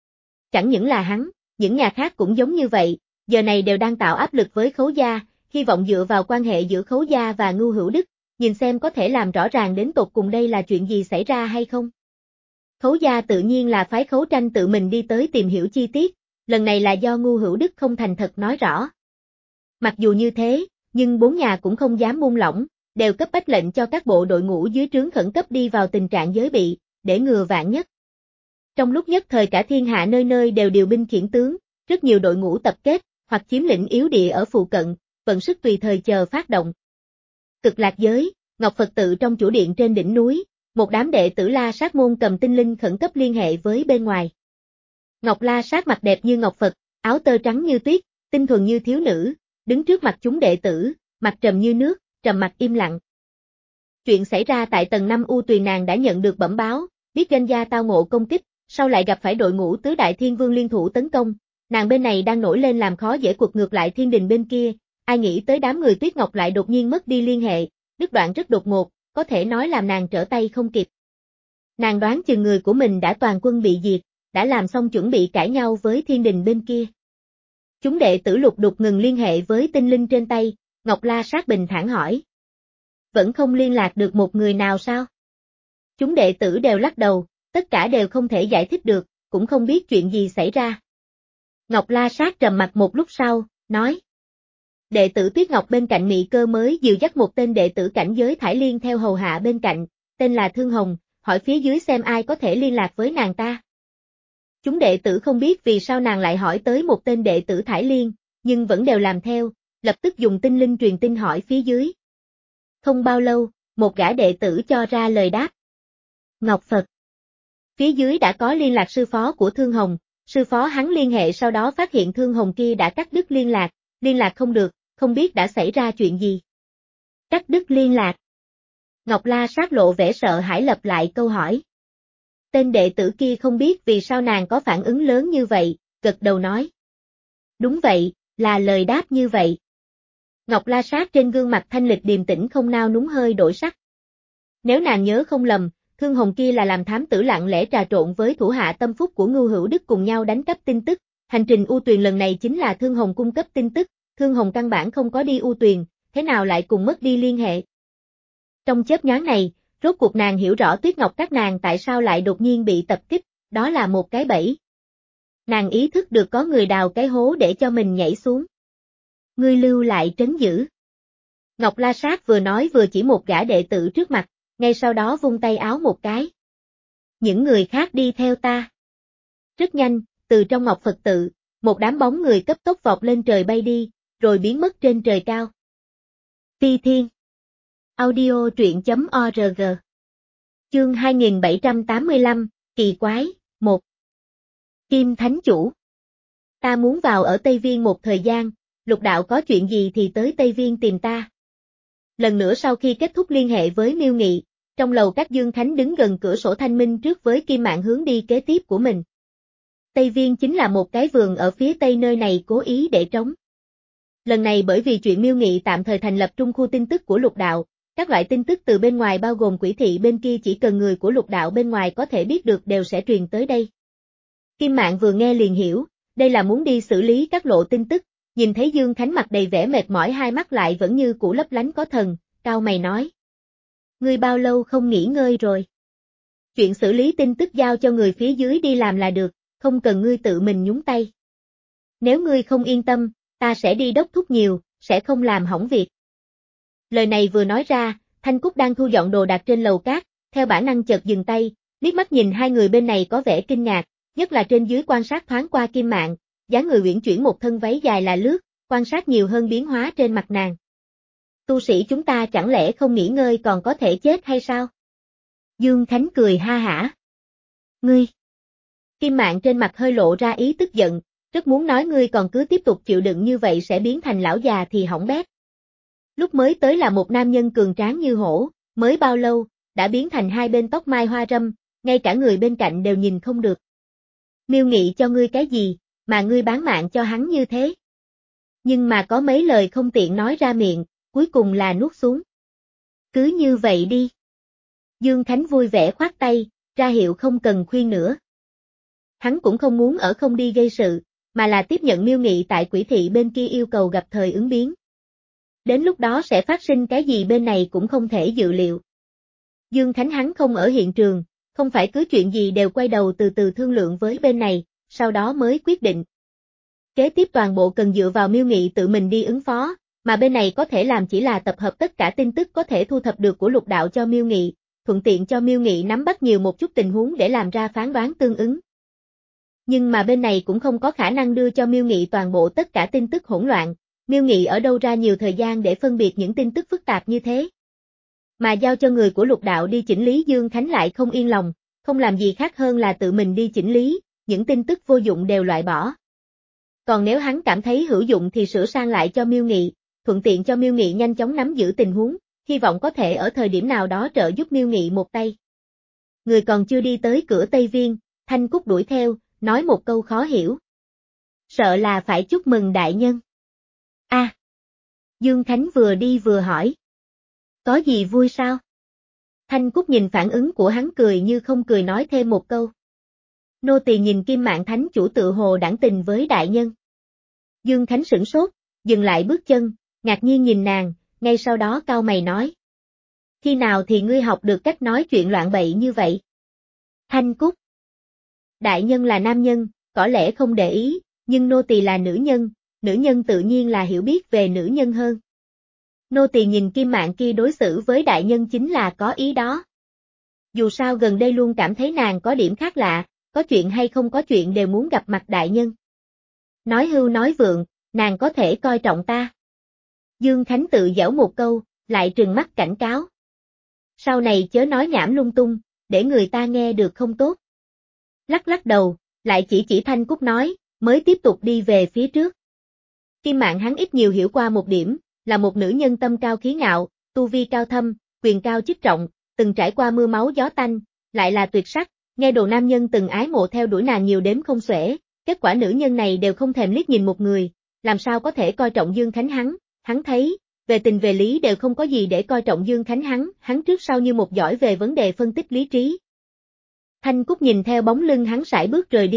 S1: Chẳng những là hắn, những nhà khác cũng giống như vậy, giờ này đều đang tạo áp lực với Khấu gia, hy vọng dựa vào quan hệ giữa Khấu gia và Ngưu Hữu Đức, nhìn xem có thể làm rõ ràng đến tột cùng đây là chuyện gì xảy ra hay không. Khấu gia tự nhiên là phái Khấu Tranh tự mình đi tới tìm hiểu chi tiết, lần này là do Ngưu Hữu Đức không thành thật nói rõ. Mặc dù như thế, nhưng bốn nhà cũng không dám buông lỏng, đều cấp bách lệnh cho các bộ đội ngũ dưới trướng khẩn cấp đi vào tình trạng giới bị, để ngừa vạn nhất. Trong lúc nhất thời cả thiên hạ nơi nơi đều điều binh khiển tướng, rất nhiều đội ngũ tập kết, hoặc chiếm lĩnh yếu địa ở phụ cận, vận sức tùy thời chờ phát động. Cực Lạc giới, Ngọc Phật tự trong chủ điện trên đỉnh núi, một đám đệ tử La Sát Môn cầm tinh linh khẩn cấp liên hệ với bên ngoài. Ngọc La Sát mặt đẹp như Ngọc Phật, áo tơ trắng như tuyết, tinh thuần như thiếu nữ, đứng trước mặt chúng đệ tử, mặt trầm như nước, trầm mặt im lặng. Chuyện xảy ra tại tầng năm U Tuyền nàng đã nhận được bẩm báo, biết Doanh gia tao ngộ công kích, sau lại gặp phải đội ngũ tứ đại thiên vương liên thủ tấn công, nàng bên này đang nổi lên làm khó dễ quật ngược lại thiên đình bên kia, ai nghĩ tới đám người Tuyết Ngọc lại đột nhiên mất đi liên hệ, đứt đoạn rất đột ngột, có thể nói làm nàng trở tay không kịp. Nàng đoán chừng người của mình đã toàn quân bị diệt, đã làm xong chuẩn bị cãi nhau với thiên đình bên kia. Chúng đệ tử lục đục ngừng liên hệ với tinh linh trên tay, Ngọc La Sát bình thản hỏi. Vẫn không liên lạc được một người nào sao? Chúng đệ tử đều lắc đầu, tất cả đều không thể giải thích được, cũng không biết chuyện gì xảy ra. Ngọc La Sát trầm mặt một lúc sau, nói. Đệ tử Tuyết Ngọc bên cạnh Mị Cơ mới dìu dắt một tên đệ tử cảnh giới Thải Liên theo hầu hạ bên cạnh, tên là Thương Hồng, hỏi phía dưới xem ai có thể liên lạc với nàng ta. Chúng đệ tử không biết vì sao nàng lại hỏi tới một tên đệ tử Thải Liên, nhưng vẫn đều làm theo, lập tức dùng tinh linh truyền tin hỏi phía dưới. Không bao lâu, một gã đệ tử cho ra lời đáp. Ngọc Phật. Phía dưới đã có liên lạc sư phó của Thương Hồng, sư phó hắn liên hệ sau đó phát hiện Thương Hồng kia đã cắt đứt liên lạc, liên lạc không được, không biết đã xảy ra chuyện gì. Cắt đứt liên lạc. Ngọc La Sát lộ vẻ sợ hãi lặp lại câu hỏi. Tên đệ tử kia không biết vì sao nàng có phản ứng lớn như vậy, gật đầu nói. Đúng vậy, là lời đáp như vậy. Ngọc La Sát trên gương mặt thanh lịch điềm tĩnh không nao núng hơi đổi sắc. Nếu nàng nhớ không lầm, Thương Hồng kia là làm thám tử lặng lẽ trà trộn với thủ hạ tâm phúc của Ngưu Hữu Đức cùng nhau đánh cắp tin tức, Hành trình U Tuyền lần này chính là Thương Hồng cung cấp tin tức, Thương Hồng căn bản không có đi U Tuyền, thế nào lại cùng mất đi liên hệ. Trong chớp nhoáng này, rốt cuộc nàng hiểu rõ Tuyết Ngọc các nàng tại sao lại đột nhiên bị tập kích, đó là một cái bẫy. Nàng ý thức được có người đào cái hố để cho mình nhảy xuống. Ngươi lưu lại trấn giữ. Ngọc La Sát vừa nói vừa chỉ một gã đệ tử trước mặt, ngay sau đó vung tay áo một cái. Những người khác đi theo ta. Rất nhanh, từ trong Ngọc Phật tự, một đám bóng người cấp tốc vọt lên trời bay đi, rồi biến mất trên trời cao. Phi Thiên. Audio truyện.org. Chương hai nghìn bảy trăm tám mươi lăm, Kỳ quái, một. Kim Thánh Chủ. Ta muốn vào ở Tây Viên một thời gian, Lục đạo có chuyện gì thì tới Tây Viên tìm ta. Lần nữa sau khi kết thúc liên hệ với Miêu Nghị, trong lầu các Dương Khánh đứng gần cửa sổ thanh minh trước với Kim Mạn hướng đi kế tiếp của mình. Tây Viên chính là một cái vườn ở phía tây nơi này cố ý để trống. Lần này bởi vì chuyện Miêu Nghị tạm thời thành lập trung khu tin tức của Lục đạo, các loại tin tức từ bên ngoài bao gồm quỷ thị bên kia chỉ cần người của Lục đạo bên ngoài có thể biết được đều sẽ truyền tới đây. Kim Mạn vừa nghe liền hiểu, đây là muốn đi xử lý các lộ tin tức, nhìn thấy Dương Khánh mặt đầy vẻ mệt mỏi hai mắt lại vẫn như cũ lấp lánh có thần, cau mày nói. Ngươi bao lâu không nghỉ ngơi rồi? Chuyện xử lý tin tức giao cho người phía dưới đi làm là được, không cần ngươi tự mình nhúng tay. Nếu ngươi không yên tâm, ta sẽ đi đốc thúc nhiều, sẽ không làm hỏng việc. Lời này vừa nói ra, Thanh Cúc đang thu dọn đồ đạc trên lầu cát, theo bản năng chợt dừng tay, liếc mắt nhìn hai người bên này có vẻ kinh ngạc, nhất là trên dưới quan sát thoáng qua Kim Mạn, dáng người uyển chuyển một thân váy dài là lướt, quan sát nhiều hơn biến hóa trên mặt nàng. Tu sĩ chúng ta chẳng lẽ không nghỉ ngơi còn có thể chết hay sao? Dương Khánh cười ha hả. Ngươi! Kim Mạn trên mặt hơi lộ ra ý tức giận, rất muốn nói ngươi còn cứ tiếp tục chịu đựng như vậy sẽ biến thành lão già thì hỏng bét. Lúc mới tới là một nam nhân cường tráng như hổ, mới bao lâu, đã biến thành hai bên tóc mai hoa râm, ngay cả người bên cạnh đều nhìn không được. Miêu Nghị cho ngươi cái gì, mà ngươi bán mạng cho hắn như thế? Nhưng mà có mấy lời không tiện nói ra miệng, cuối cùng là nuốt xuống. Cứ như vậy đi. Dương Khánh vui vẻ khoát tay, ra hiệu không cần khuyên nữa. Hắn cũng không muốn ở không đi gây sự, mà là tiếp nhận Miêu Nghị tại quỷ thị bên kia yêu cầu gặp thời ứng biến. Đến lúc đó sẽ phát sinh cái gì bên này cũng không thể dự liệu. Dương Khánh hắn không ở hiện trường, không phải cứ chuyện gì đều quay đầu từ từ thương lượng với bên này, sau đó mới quyết định. Kế tiếp toàn bộ cần dựa vào Miêu Nghị tự mình đi ứng phó, mà bên này có thể làm chỉ là tập hợp tất cả tin tức có thể thu thập được của Lục đạo cho Miêu Nghị, thuận tiện cho Miêu Nghị nắm bắt nhiều một chút tình huống để làm ra phán đoán tương ứng. Nhưng mà bên này cũng không có khả năng đưa cho Miêu Nghị toàn bộ tất cả tin tức hỗn loạn, Miêu Nghị ở đâu ra nhiều thời gian để phân biệt những tin tức phức tạp như thế. Mà giao cho người của Lục đạo đi chỉnh lý Dương Khánh lại không yên lòng, không làm gì khác hơn là tự mình đi chỉnh lý, những tin tức vô dụng đều loại bỏ. Còn nếu hắn cảm thấy hữu dụng thì sửa sang lại cho Miêu Nghị, thuận tiện cho Miêu Nghị nhanh chóng nắm giữ tình huống, hy vọng có thể ở thời điểm nào đó trợ giúp Miêu Nghị một tay. Người còn chưa đi tới cửa Tây Viên, Thanh Cúc đuổi theo, nói một câu khó hiểu. Sợ là phải chúc mừng đại nhân. A. À, Dương Khánh vừa đi vừa hỏi. Có gì vui sao? Thanh Cúc nhìn phản ứng của hắn cười như không cười nói thêm một câu. Nô tỳ nhìn Kim Mạn Thánh chủ tự hồ đảng tình với đại nhân. Dương Khánh sửng sốt, dừng lại bước chân, ngạc nhiên nhìn nàng, ngay sau đó cau mày nói. Khi nào thì ngươi học được cách nói chuyện loạn bậy như vậy? Thanh Cúc. Đại nhân là nam nhân, có lẽ không để ý, nhưng nô tỳ là nữ nhân, nữ nhân tự nhiên là hiểu biết về nữ nhân hơn. Nô tỳ nhìn Kim Mạn kia đối xử với đại nhân chính là có ý đó. Dù sao gần đây luôn cảm thấy nàng có điểm khác lạ, có chuyện hay không có chuyện đều muốn gặp mặt đại nhân. Nói hưu nói vượng, nàng có thể coi trọng ta. Dương Khánh tự giễu một câu, lại trừng mắt cảnh cáo. Sau này chớ nói nhảm lung tung, để người ta nghe được không tốt. Lắc lắc đầu, lại chỉ chỉ Thanh Cúc nói, mới tiếp tục đi về phía trước. Kim Mạn hắn ít nhiều hiểu qua một điểm, là một nữ nhân tâm cao khí ngạo, tu vi cao thâm, quyền cao chức trọng, từng trải qua mưa máu gió tanh, lại là tuyệt sắc, nghe đồ nam nhân từng ái mộ theo đuổi nàng nhiều đếm không xuể, kết quả nữ nhân này đều không thèm liếc nhìn một người, làm sao có thể coi trọng Dương Khánh hắn, hắn thấy, về tình về lý đều không có gì để coi trọng Dương Khánh hắn, hắn trước sau như một giỏi về vấn đề phân tích lý trí. Thanh Cúc nhìn theo bóng lưng hắn sải bước rời đi,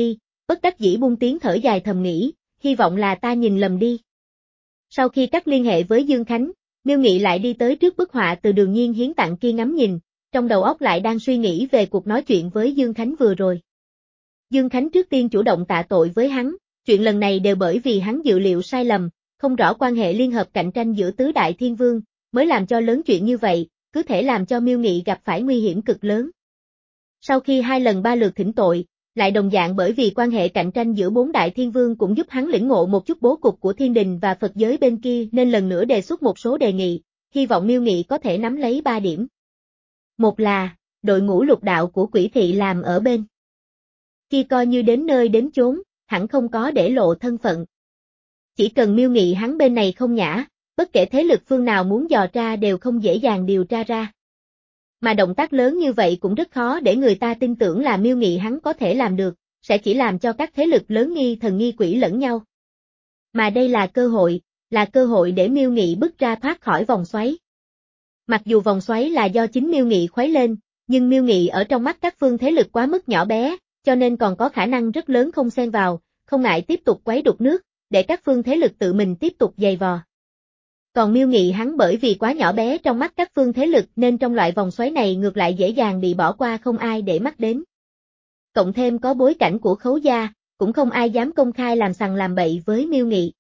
S1: bất đắc dĩ buông tiếng thở dài thầm nghĩ, hy vọng là ta nhìn lầm đi. Sau khi cắt liên hệ với Dương Khánh, Miêu Nghị lại đi tới trước bức họa từ Đường Nhiên hiến tặng kia ngắm nhìn, trong đầu óc lại đang suy nghĩ về cuộc nói chuyện với Dương Khánh vừa rồi. Dương Khánh trước tiên chủ động tạ tội với hắn, chuyện lần này đều bởi vì hắn dự liệu sai lầm, không rõ quan hệ liên hợp cạnh tranh giữa tứ đại thiên vương, mới làm cho lớn chuyện như vậy, cứ thể làm cho Miêu Nghị gặp phải nguy hiểm cực lớn. Sau khi hai lần ba lượt thỉnh tội, lại đồng dạng bởi vì quan hệ cạnh tranh giữa bốn đại thiên vương cũng giúp hắn lĩnh ngộ một chút bố cục của thiên đình và Phật giới bên kia nên lần nữa đề xuất một số đề nghị, hy vọng Miêu Nghị có thể nắm lấy ba điểm. Một là, đội ngũ lục đạo của Quỷ Thị làm ở bên kia coi như đến nơi đến chốn, hẳn không có để lộ thân phận. Chỉ cần Miêu Nghị hắn bên này không nhã, bất kể thế lực phương nào muốn dò tra đều không dễ dàng điều tra ra. Mà động tác lớn như vậy cũng rất khó để người ta tin tưởng là Miêu Nghị hắn có thể làm được, sẽ chỉ làm cho các thế lực lớn nghi thần nghi quỷ lẫn nhau. Mà đây là cơ hội, là cơ hội để Miêu Nghị bước ra thoát khỏi vòng xoáy. Mặc dù vòng xoáy là do chính Miêu Nghị khuấy lên, nhưng Miêu Nghị ở trong mắt các phương thế lực quá mức nhỏ bé, cho nên còn có khả năng rất lớn không xen vào, không ngại tiếp tục quấy đục nước, để các phương thế lực tự mình tiếp tục giày vò. Còn Miêu Nghị hắn bởi vì quá nhỏ bé trong mắt các phương thế lực nên trong loại vòng xoáy này ngược lại dễ dàng bị bỏ qua không ai để mắt đến. Cộng thêm có bối cảnh của Khấu gia, cũng không ai dám công khai làm sằng làm bậy với Miêu Nghị.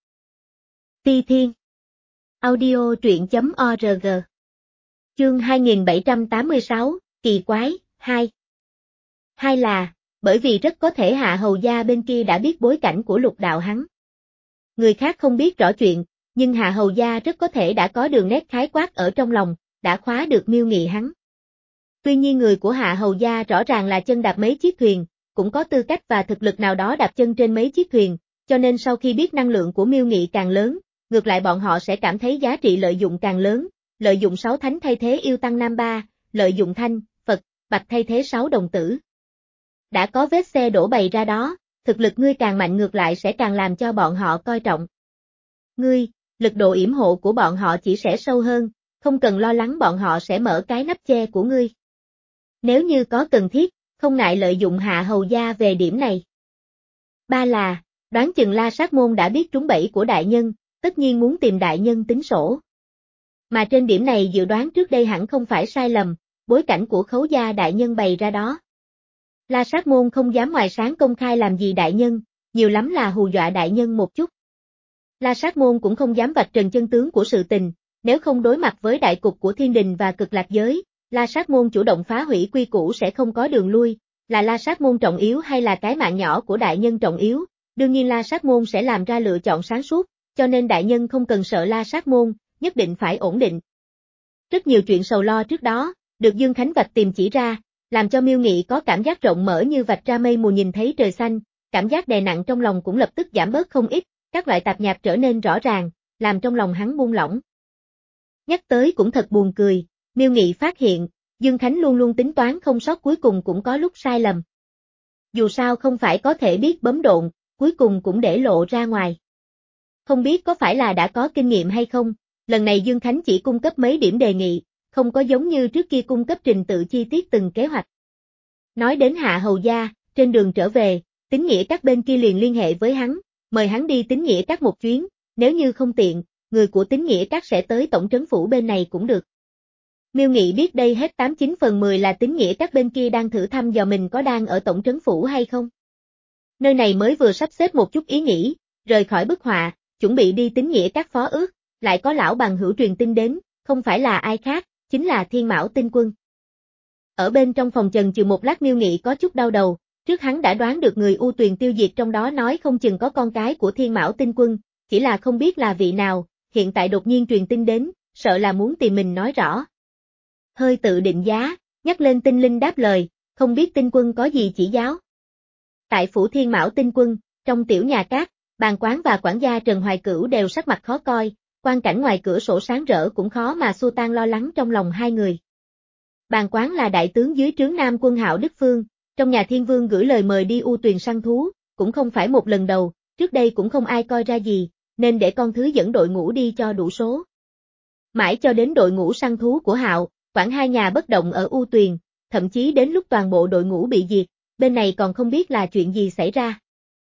S1: Ti Thiên Audio truyện.org Chương hai nghìn bảy trăm tám mươi sáu, Kỳ quái, hai Hai là, bởi vì rất có thể Hạ Hầu gia bên kia đã biết bối cảnh của lục đạo hắn. Người khác không biết rõ chuyện, nhưng Hạ Hầu gia rất có thể đã có đường nét khái quát ở trong lòng, đã khóa được Miêu Nghị hắn. Tuy nhiên người của Hạ Hầu gia rõ ràng là chân đạp mấy chiếc thuyền, cũng có tư cách và thực lực nào đó đạp chân trên mấy chiếc thuyền, cho nên sau khi biết năng lượng của Miêu Nghị càng lớn, ngược lại bọn họ sẽ cảm thấy giá trị lợi dụng càng lớn, lợi dụng sáu thánh thay thế yêu tăng nam ba, lợi dụng thanh, Phật, bạch thay thế sáu đồng tử. Đã có vết xe đổ bày ra đó, thực lực ngươi càng mạnh ngược lại sẽ càng làm cho bọn họ coi trọng. Ngươi, lực độ yểm hộ của bọn họ chỉ sẽ sâu hơn, không cần lo lắng bọn họ sẽ mở cái nắp che của ngươi. Nếu như có cần thiết, không ngại lợi dụng Hạ Hầu gia về điểm này. Ba là, đoán chừng La Sát Môn đã biết trúng bẫy của đại nhân, tất nhiên muốn tìm đại nhân tính sổ. Mà trên điểm này dự đoán trước đây hẳn không phải sai lầm, bối cảnh của Khấu gia đại nhân bày ra đó. La Sát Môn không dám ngoài sáng công khai làm gì đại nhân, nhiều lắm là hù dọa đại nhân một chút. La Sát Môn cũng không dám vạch trần chân tướng của sự tình, nếu không đối mặt với đại cục của thiên đình và cực lạc giới, La Sát Môn chủ động phá hủy quy củ sẽ không có đường lui, là La Sát Môn trọng yếu hay là cái mạng nhỏ của đại nhân trọng yếu, đương nhiên La Sát Môn sẽ làm ra lựa chọn sáng suốt, cho nên đại nhân không cần sợ La Sát Môn, nhất định phải ổn định. Rất nhiều chuyện sầu lo trước đó, được Dương Khánh vạch tìm chỉ ra, làm cho Miêu Nghị có cảm giác rộng mở như vạch ra mây mù nhìn thấy trời xanh, cảm giác đè nặng trong lòng cũng lập tức giảm bớt không ít, các loại tạp nhạp trở nên rõ ràng, làm trong lòng hắn buông lỏng. Nhắc tới cũng thật buồn cười, Miêu Nghị phát hiện, Dương Khánh luôn luôn tính toán không sót cuối cùng cũng có lúc sai lầm. Dù sao không phải có thể biết bấm độn, cuối cùng cũng để lộ ra ngoài. Không biết có phải là đã có kinh nghiệm hay không, lần này Dương Khánh chỉ cung cấp mấy điểm đề nghị, không có giống như trước kia cung cấp trình tự chi tiết từng kế hoạch. Nói đến Hạ Hầu gia, trên đường trở về, Tín Nghĩa các bên kia liền liên hệ với hắn, mời hắn đi Tín Nghĩa các một chuyến, nếu như không tiện, người của Tín Nghĩa các sẽ tới tổng trấn phủ bên này cũng được. Miêu Nghị biết đây hết tám chín phần mười là Tín Nghĩa các bên kia đang thử thăm dò mình có đang ở tổng trấn phủ hay không. Nơi này mới vừa sắp xếp một chút ý nghĩ, rời khỏi bức họa, chuẩn bị đi Tín Nghĩa các phó ước, lại có lão bằng hữu truyền tin đến, không phải là ai khác, chính là Thiên Mão Tinh Quân. Ở bên trong phòng chần chừ một lát Miêu Nghị có chút đau đầu, trước hắn đã đoán được người U Tuyền tiêu diệt trong đó nói không chừng có con cái của Thiên Mão Tinh Quân, chỉ là không biết là vị nào, hiện tại đột nhiên truyền tin đến, sợ là muốn tìm mình nói rõ. Hơi tự định giá, nhắc lên Tinh Linh đáp lời, không biết Tinh Quân có gì chỉ giáo. Tại phủ Thiên Mão Tinh Quân, trong tiểu nhà cát, bàn quán và quản gia Trần Hoài Cửu đều sắc mặt khó coi, quang cảnh ngoài cửa sổ sáng rỡ cũng khó mà xua tan lo lắng trong lòng hai người. Bàn quán là đại tướng dưới trướng Nam Quân Hạo Đức Phương, trong nhà Thiên Vương gửi lời mời đi U Tuyền săn thú, cũng không phải một lần đầu, trước đây cũng không ai coi ra gì, nên để con thứ dẫn đội ngũ đi cho đủ số. Mãi cho đến đội ngũ săn thú của Hạo, quản hai nhà bất động ở U Tuyền, thậm chí đến lúc toàn bộ đội ngũ bị diệt, bên này còn không biết là chuyện gì xảy ra.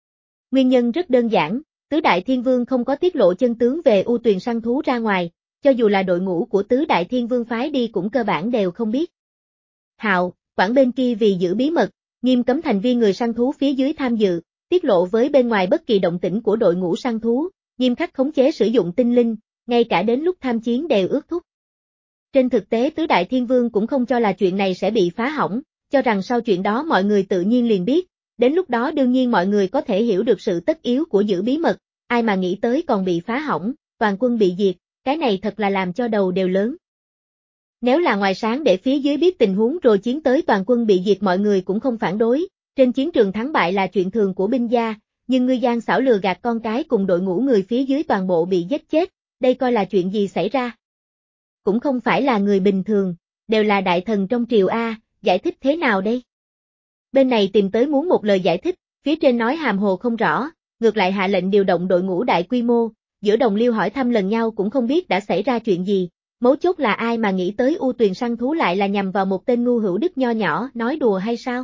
S1: Nguyên nhân rất đơn giản, Tứ Đại Thiên Vương không có tiết lộ chân tướng về U Tuyền săn thú ra ngoài, cho dù là đội ngũ của Tứ Đại Thiên Vương phái đi cũng cơ bản đều không biết. Hạo, Quảng bên kia vì giữ bí mật, nghiêm cấm thành viên người săn thú phía dưới tham dự, tiết lộ với bên ngoài bất kỳ động tĩnh của đội ngũ săn thú, nghiêm khắc khống chế sử dụng tinh linh, ngay cả đến lúc tham chiến đều ước thúc. Trên thực tế Tứ Đại Thiên Vương cũng không cho là chuyện này sẽ bị phá hỏng, cho rằng sau chuyện đó mọi người tự nhiên liền biết, đến lúc đó đương nhiên mọi người có thể hiểu được sự tất yếu của giữ bí mật, ai mà nghĩ tới còn bị phá hỏng, toàn quân bị diệt, cái này thật là làm cho đầu đều lớn. Nếu là ngoài sáng để phía dưới biết tình huống rồi chiến tới toàn quân bị diệt mọi người cũng không phản đối, trên chiến trường thắng bại là chuyện thường của binh gia, nhưng ngươi gian xảo lừa gạt con cái cùng đội ngũ người phía dưới toàn bộ bị giết chết, đây coi là chuyện gì xảy ra? Cũng không phải là người bình thường, đều là đại thần trong triều A, giải thích thế nào đây? Bên này tìm tới muốn một lời giải thích, phía trên nói hàm hồ không rõ, ngược lại hạ lệnh điều động đội ngũ đại quy mô, giữa đồng liêu hỏi thăm lần nhau cũng không biết đã xảy ra chuyện gì, mấu chốt là ai mà nghĩ tới U Tuyền săn thú lại là nhằm vào một tên ngu hữu đức nho nhỏ nói đùa hay sao?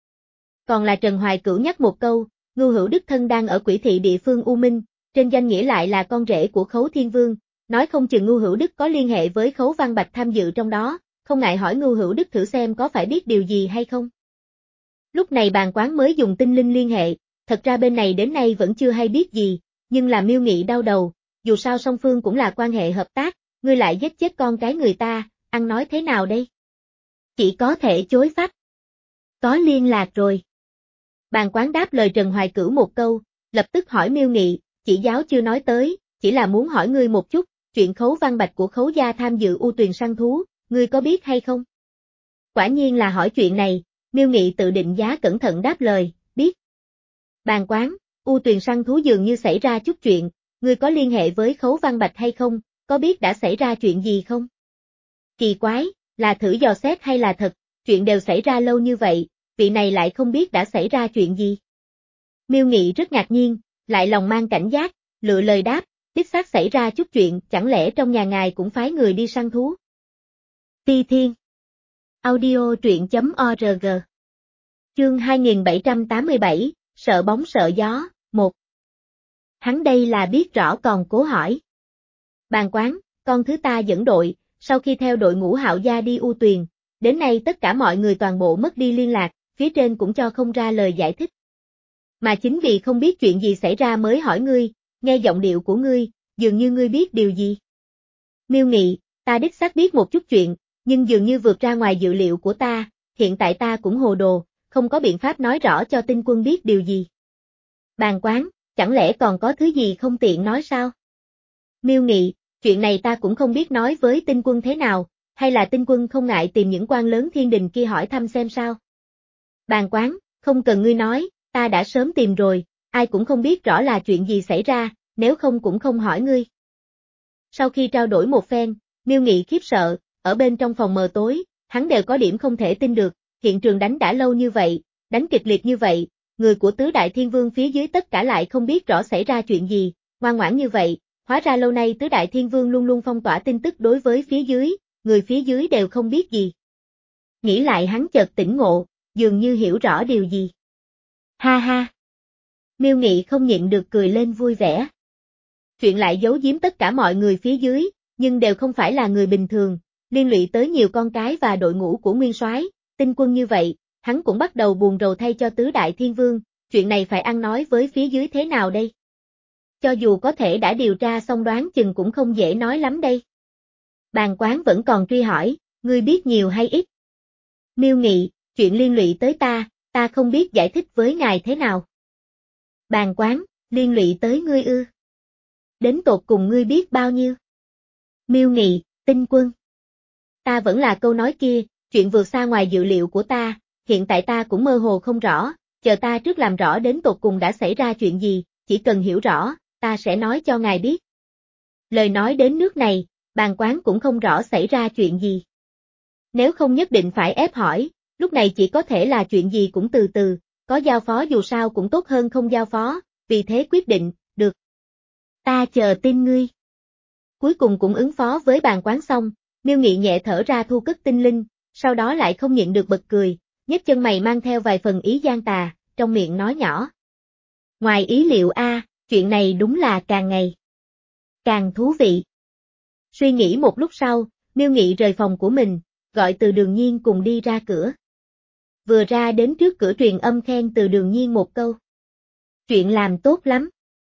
S1: Còn là Trần Hoài Cửu nhắc một câu, ngu hữu đức thân đang ở quỷ thị địa phương U Minh, trên danh nghĩa lại là con rể của Khấu Thiên Vương, nói không chừng ngu hữu đức có liên hệ với Khấu Văn Bạch tham dự trong đó, không ngại hỏi ngu hữu đức thử xem có phải biết điều gì hay không. Lúc này bàn quán mới dùng tinh linh liên hệ, thật ra bên này đến nay vẫn chưa hay biết gì, nhưng là Miêu Nghị đau đầu, dù sao song phương cũng là quan hệ hợp tác, ngươi lại giết chết con cái người ta, ăn nói thế nào đây? Chỉ có thể chối phách. Có liên lạc rồi. Bàn quán đáp lời Trần Hoài Cửu một câu, lập tức hỏi Miêu Nghị, chỉ giáo chưa nói tới, chỉ là muốn hỏi ngươi một chút, chuyện Khấu Văn Bạch của Khấu gia tham dự U Tuyền săn thú, ngươi có biết hay không? Quả nhiên là hỏi chuyện này, Miêu Nghị tự định giá cẩn thận đáp lời, biết. Bàn quán, U Tuyền săn thú dường như xảy ra chút chuyện, ngươi có liên hệ với Khấu Văn Bạch hay không, có biết đã xảy ra chuyện gì không? Kỳ quái, là thử dò xét hay là thật, chuyện đều xảy ra lâu như vậy, vị này lại không biết đã xảy ra chuyện gì. Miêu Nghị rất ngạc nhiên, lại lòng mang cảnh giác, lựa lời đáp, đích xác xảy ra chút chuyện, chẳng lẽ trong nhà ngài cũng phái người đi săn thú? Ti Thiên Audio truyện.org Chương hai nghìn bảy trăm tám mươi bảy, sợ bóng sợ gió, một. Hắn đây là biết rõ còn cố hỏi. Bàn quán, con thứ ta dẫn đội, sau khi theo đội ngũ Hạo gia đi U Tuyền, đến nay tất cả mọi người toàn bộ mất đi liên lạc, phía trên cũng cho không ra lời giải thích. Mà chính vì không biết chuyện gì xảy ra mới hỏi ngươi, nghe giọng điệu của ngươi, dường như ngươi biết điều gì. Miêu Nghị, ta đích xác biết một chút chuyện, nhưng dường như vượt ra ngoài dự liệu của ta, hiện tại ta cũng hồ đồ, không có biện pháp nói rõ cho tinh quân biết điều gì. Bàn quán, chẳng lẽ còn có thứ gì không tiện nói sao? Miêu Nghị, chuyện này ta cũng không biết nói với tinh quân thế nào, hay là tinh quân không ngại tìm những quan lớn thiên đình kia hỏi thăm xem sao? Bàn quán, không cần ngươi nói, ta đã sớm tìm rồi, ai cũng không biết rõ là chuyện gì xảy ra, nếu không cũng không hỏi ngươi. Sau khi trao đổi một phen, Miêu Nghị khiếp sợ, ở bên trong phòng mờ tối, hắn đều có điểm không thể tin được, hiện trường đánh đã lâu như vậy, đánh kịch liệt như vậy, người của Tứ Đại Thiên Vương phía dưới tất cả lại không biết rõ xảy ra chuyện gì, ngoan ngoãn như vậy, hóa ra lâu nay Tứ Đại Thiên Vương luôn luôn phong tỏa tin tức đối với phía dưới, người phía dưới đều không biết gì. Nghĩ lại hắn chợt tỉnh ngộ, dường như hiểu rõ điều gì. Ha ha! Miêu Nghị không nhịn được cười lên vui vẻ. Chuyện lại giấu giếm tất cả mọi người phía dưới, nhưng đều không phải là người bình thường, liên lụy tới nhiều con cái và đội ngũ của Nguyên Soái, tinh quân như vậy, hắn cũng bắt đầu buồn rầu thay cho Tứ Đại Thiên Vương, chuyện này phải ăn nói với phía dưới thế nào đây? Cho dù có thể đã điều tra xong đoán chừng cũng không dễ nói lắm đây. Bàn quán vẫn còn truy hỏi, ngươi biết nhiều hay ít? Miêu Nghị, chuyện liên lụy tới ta, ta không biết giải thích với ngài thế nào. Bàn quán, liên lụy tới ngươi ư? Đến tột cùng ngươi biết bao nhiêu? Miêu Nghị, tinh quân. Ta vẫn là câu nói kia, chuyện vượt xa ngoài dự liệu của ta, hiện tại ta cũng mơ hồ không rõ, chờ ta trước làm rõ đến tột cùng đã xảy ra chuyện gì, chỉ cần hiểu rõ, ta sẽ nói cho ngài biết. Lời nói đến nước này, bàn quán cũng không rõ xảy ra chuyện gì. Nếu không nhất định phải ép hỏi, lúc này chỉ có thể là chuyện gì cũng từ từ, có giao phó dù sao cũng tốt hơn không giao phó, vì thế quyết định, được. Ta chờ tin ngươi. Cuối cùng cũng ứng phó với bàn quán xong, Miêu Nghị nhẹ thở ra thu cất tinh linh, sau đó lại không nhịn được bật cười, nhếch chân mày mang theo vài phần ý gian tà, trong miệng nói nhỏ. Ngoài ý liệu a, chuyện này đúng là càng ngày càng thú vị. Suy nghĩ một lúc sau, Miêu Nghị rời phòng của mình, gọi Từ Đường Nhiên cùng đi ra cửa. Vừa ra đến trước cửa truyền âm khen Từ Đường Nhiên một câu. Chuyện làm tốt lắm.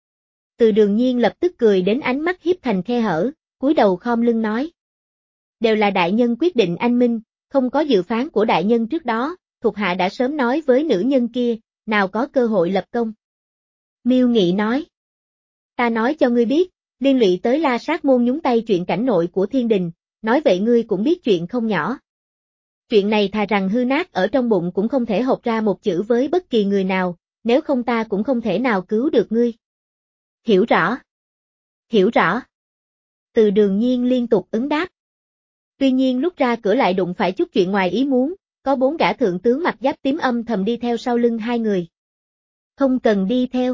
S1: Từ Đường Nhiên lập tức cười đến ánh mắt hiếp thành khe hở, cúi đầu khom lưng nói. Đều là đại nhân quyết định anh minh, không có dự phán của đại nhân trước đó, thuộc hạ đã sớm nói với nữ nhân kia, nào có cơ hội lập công. Miêu Nghị nói. Ta nói cho ngươi biết, liên lụy tới La Sát môn nhúng tay chuyện cảnh nội của thiên đình, nói vậy ngươi cũng biết chuyện không nhỏ. Chuyện này thà rằng hư nát ở trong bụng cũng không thể hộc ra một chữ với bất kỳ người nào, nếu không ta cũng không thể nào cứu được ngươi. Hiểu rõ. Hiểu rõ. Từ Đường Nhiên liên tục ứng đáp. Tuy nhiên lúc ra cửa lại đụng phải chút chuyện ngoài ý muốn, có bốn gã thượng tướng mặc giáp tím âm thầm đi theo sau lưng hai người. Không cần đi theo.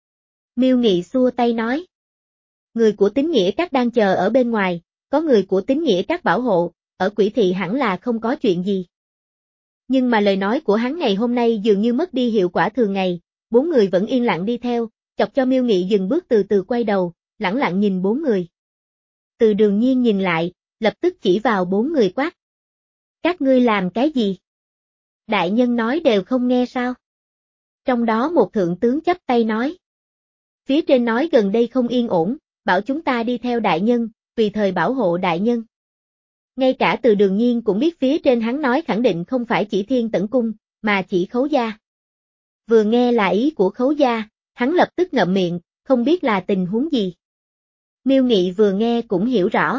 S1: Miêu Nghị xua tay nói. Người của Tín Nghĩa Các đang chờ ở bên ngoài, có người của Tín Nghĩa Các bảo hộ, ở Quỷ Thị hẳn là không có chuyện gì. Nhưng mà lời nói của hắn ngày hôm nay dường như mất đi hiệu quả thường ngày, bốn người vẫn yên lặng đi theo, chọc cho Miêu Nghị dừng bước từ từ quay đầu, lẳng lặng nhìn bốn người. Từ Đường Nhiên nhìn lại, lập tức chỉ vào bốn người quát. Các ngươi làm cái gì? Đại nhân nói đều không nghe sao? Trong đó một thượng tướng chắp tay nói. Phía trên nói gần đây không yên ổn, bảo chúng ta đi theo đại nhân, tùy thời bảo hộ đại nhân. Ngay cả Từ Đường Nhiên cũng biết phía trên hắn nói khẳng định không phải chỉ Thiên Tẩn Cung, mà chỉ Khấu Gia. Vừa nghe là ý của Khấu Gia, hắn lập tức ngậm miệng, không biết là tình huống gì. Miêu Nghị vừa nghe cũng hiểu rõ.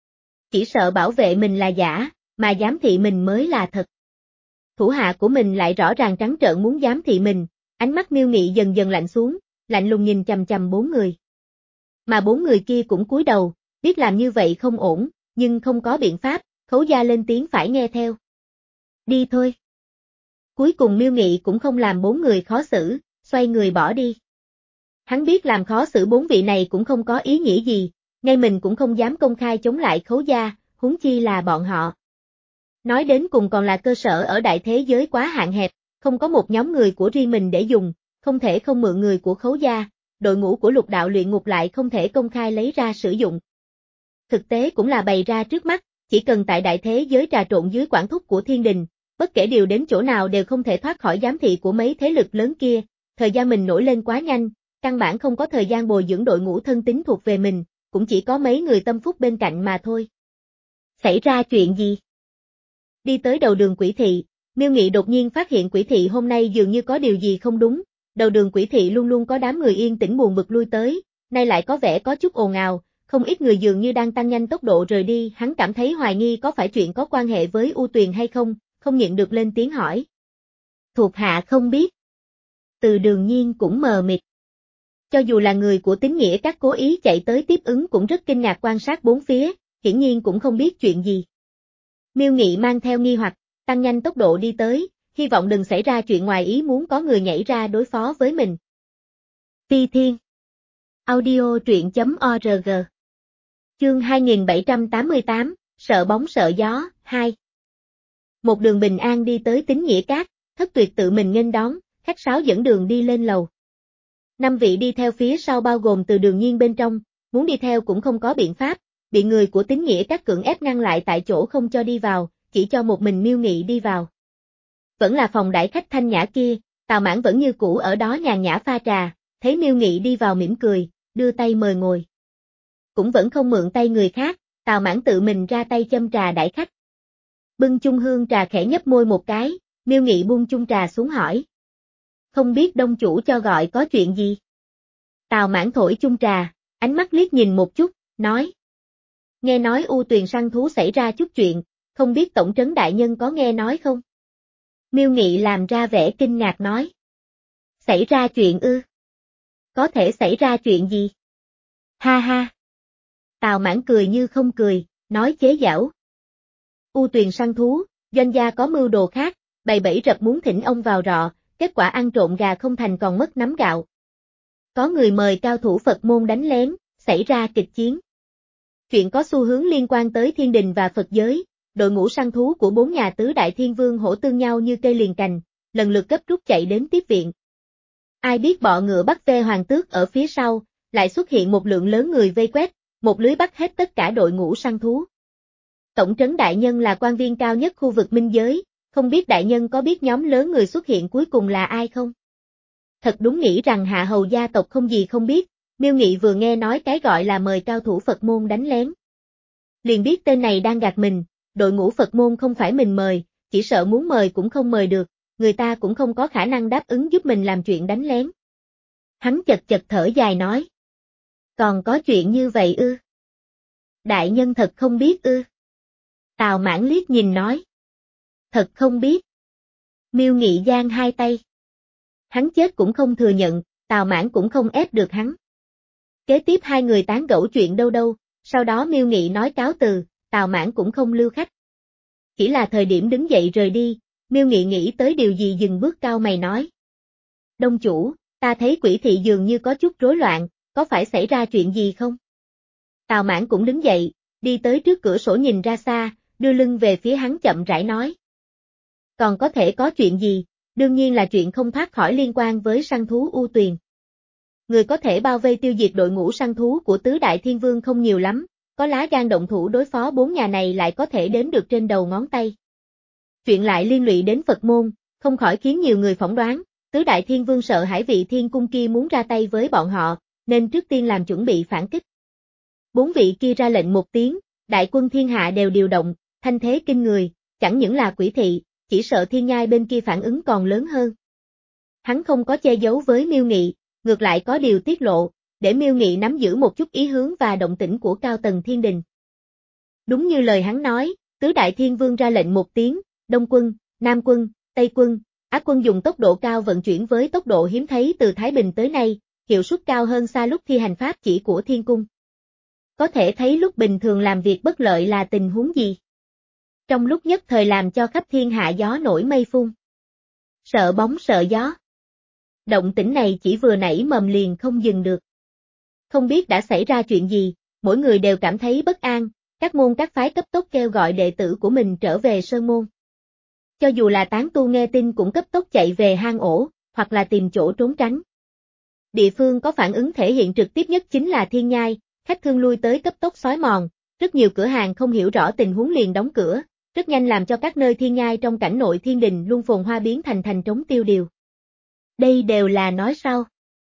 S1: Chỉ sợ bảo vệ mình là giả, mà giám thị mình mới là thật. Thủ hạ của mình lại rõ ràng trắng trợn muốn giám thị mình, ánh mắt Miêu Nghị dần dần lạnh xuống, lạnh lùng nhìn chằm chằm bốn người. Mà bốn người kia cũng cúi đầu, biết làm như vậy không ổn, nhưng không có biện pháp, Khấu Gia lên tiếng phải nghe theo. Đi thôi. Cuối cùng Miêu Nghị cũng không làm bốn người khó xử, xoay người bỏ đi. Hắn biết làm khó xử bốn vị này cũng không có ý nghĩa gì, ngay mình cũng không dám công khai chống lại Khấu Gia, huống chi là bọn họ. Nói đến cùng còn là cơ sở ở đại thế giới quá hạn hẹp, không có một nhóm người của riêng mình để dùng, không thể không mượn người của Khấu Gia, đội ngũ của Lục Đạo Luyện Ngục lại không thể công khai lấy ra sử dụng. Thực tế cũng là bày ra trước mắt, chỉ cần tại đại thế giới trà trộn dưới quản thúc của thiên đình, bất kể điều đến chỗ nào đều không thể thoát khỏi giám thị của mấy thế lực lớn kia, thời gian mình nổi lên quá nhanh, căn bản không có thời gian bồi dưỡng đội ngũ thân tín thuộc về mình, cũng chỉ có mấy người tâm phúc bên cạnh mà thôi. Xảy ra chuyện gì? Đi tới đầu đường Quỷ Thị, Miêu Nghị đột nhiên phát hiện Quỷ Thị hôm nay dường như có điều gì không đúng, đầu đường Quỷ Thị luôn luôn có đám người yên tĩnh buồn bực lui tới, nay lại có vẻ có chút ồn ào, không ít người dường như đang tăng nhanh tốc độ rời đi, hắn cảm thấy hoài nghi có phải chuyện có quan hệ với U Tuyền hay không, không nhịn được lên tiếng hỏi. Thuộc hạ không biết. Từ Đường Nhiên cũng mờ mịt. Cho dù là người của Tín Nghĩa Các cố ý chạy tới tiếp ứng cũng rất kinh ngạc quan sát bốn phía, hiển nhiên cũng không biết chuyện gì. Miêu Nghị mang theo nghi hoặc, tăng nhanh tốc độ đi tới, hy vọng đừng xảy ra chuyện ngoài ý muốn có người nhảy ra đối phó với mình. Phi Thiên Audio truyện.org Chương hai nghìn bảy trăm tám mươi tám, Sợ bóng sợ gió, hai. Một đường bình an đi tới Tín Nghĩa Các, Thất Tuyệt tự mình nghênh đón, khách sáo dẫn đường đi lên lầu. Năm vị đi theo phía sau bao gồm Từ Đường Nhiên bên trong, muốn đi theo cũng không có biện pháp, bị người của Tín Nghĩa Các cưỡng ép ngăn lại tại chỗ không cho đi vào, chỉ cho một mình Miêu Nghị đi vào. Vẫn là phòng đãi khách thanh nhã kia, Tào Mãn vẫn như cũ ở đó nhàn nhã pha trà, thấy Miêu Nghị đi vào mỉm cười, đưa tay mời ngồi. Cũng vẫn không mượn tay người khác, Tào Mãn tự mình ra tay châm trà đãi khách. Bưng chung hương trà khẽ nhấp môi một cái, Miêu Nghị buông chung trà xuống hỏi. Không biết đông chủ cho gọi có chuyện gì? Tào Mãn thổi chung trà, ánh mắt liếc nhìn một chút, nói. Nghe nói U Tuyền săn thú xảy ra chút chuyện, không biết tổng trấn đại nhân có nghe nói không? Miêu Nghị làm ra vẻ kinh ngạc nói. Xảy ra chuyện ư? Có thể xảy ra chuyện gì? Ha ha. Tào Mãn cười như không cười, nói chế giễu. U Tuyền săn thú, doanh gia có mưu đồ khác, bày bẫy rập muốn thỉnh ông vào rọ, kết quả ăn trộm gà không thành còn mất nắm gạo. Có người mời cao thủ Phật môn đánh lén, xảy ra kịch chiến. Chuyện có xu hướng liên quan tới thiên đình và Phật giới, đội ngũ săn thú của bốn nhà tứ đại thiên vương hổ tương nhau như cây liền cành, lần lượt gấp rút chạy đến tiếp viện. Ai biết bọ ngựa bắt ve hoàng tước ở phía sau, lại xuất hiện một lượng lớn người vây quét, một lưới bắt hết tất cả đội ngũ săn thú. Tổng trấn đại nhân là quan viên cao nhất khu vực minh giới, không biết đại nhân có biết nhóm lớn người xuất hiện cuối cùng là ai không? Thật đúng nghĩ rằng hạ hầu gia tộc không gì không biết, Miêu Nghị vừa nghe nói cái gọi là mời cao thủ Phật môn đánh lén. Liền biết tên này đang gạt mình, đội ngũ Phật môn không phải mình mời, chỉ sợ muốn mời cũng không mời được, người ta cũng không có khả năng đáp ứng giúp mình làm chuyện đánh lén. Hắn chật chật thở dài nói. Còn có chuyện như vậy ư? Đại nhân thật không biết ư? Tào Mãn liếc nhìn nói. Thật không biết. Miêu Nghị giang hai tay. Hắn chết cũng không thừa nhận, Tào Mãn cũng không ép được hắn. Kế tiếp hai người tán gẫu chuyện đâu đâu, sau đó Miêu Nghị nói cáo từ, Tào Mãn cũng không lưu khách. Chỉ là thời điểm đứng dậy rời đi, Miêu Nghị nghĩ tới điều gì dừng bước cao mày nói. Đông chủ, ta thấy quỷ thị dường như có chút rối loạn, có phải xảy ra chuyện gì không? Tào Mãn cũng đứng dậy, đi tới trước cửa sổ nhìn ra xa, đưa lưng về phía hắn chậm rãi nói. Còn có thể có chuyện gì, đương nhiên là chuyện không thoát khỏi liên quan với săn thú U Tuyền. Người có thể bao vây tiêu diệt đội ngũ săn thú của tứ đại thiên vương không nhiều lắm, có lá gan động thủ đối phó bốn nhà này lại có thể đếm được trên đầu ngón tay. Chuyện lại liên lụy đến Phật môn, không khỏi khiến nhiều người phỏng đoán, tứ đại thiên vương sợ hãi vị thiên cung kia muốn ra tay với bọn họ, nên trước tiên làm chuẩn bị phản kích. Bốn vị kia ra lệnh một tiếng, đại quân thiên hạ đều điều động, thanh thế kinh người, chẳng những là quỷ thị, chỉ sợ thiên nhai bên kia phản ứng còn lớn hơn. Hắn không có che giấu với Miêu Nghị, ngược lại có điều tiết lộ, để Miêu Nghị nắm giữ một chút ý hướng và động tĩnh của cao tầng thiên đình. Đúng như lời hắn nói, tứ đại thiên vương ra lệnh một tiếng, Đông quân, Nam quân, Tây quân, Á quân dùng tốc độ cao vận chuyển với tốc độ hiếm thấy từ Thái Bình tới nay, hiệu suất cao hơn xa lúc thi hành pháp chỉ của thiên cung. Có thể thấy lúc bình thường làm việc bất lợi là tình huống gì. Trong lúc nhất thời làm cho khắp thiên hạ gió nổi mây phun. Sợ bóng sợ gió. Động tĩnh này chỉ vừa nảy mầm liền không dừng được. Không biết đã xảy ra chuyện gì, mỗi người đều cảm thấy bất an, các môn các phái cấp tốc kêu gọi đệ tử của mình trở về sơn môn. Cho dù là tán tu nghe tin cũng cấp tốc chạy về hang ổ, hoặc là tìm chỗ trốn tránh. Địa phương có phản ứng thể hiện trực tiếp nhất chính là Thiên Nhai, khách thương lui tới cấp tốc xói mòn, rất nhiều cửa hàng không hiểu rõ tình huống liền đóng cửa, rất nhanh làm cho các nơi Thiên Nhai trong cảnh nội thiên đình luôn phồn hoa biến thành thành trống tiêu điều. Đây đều là nói sau.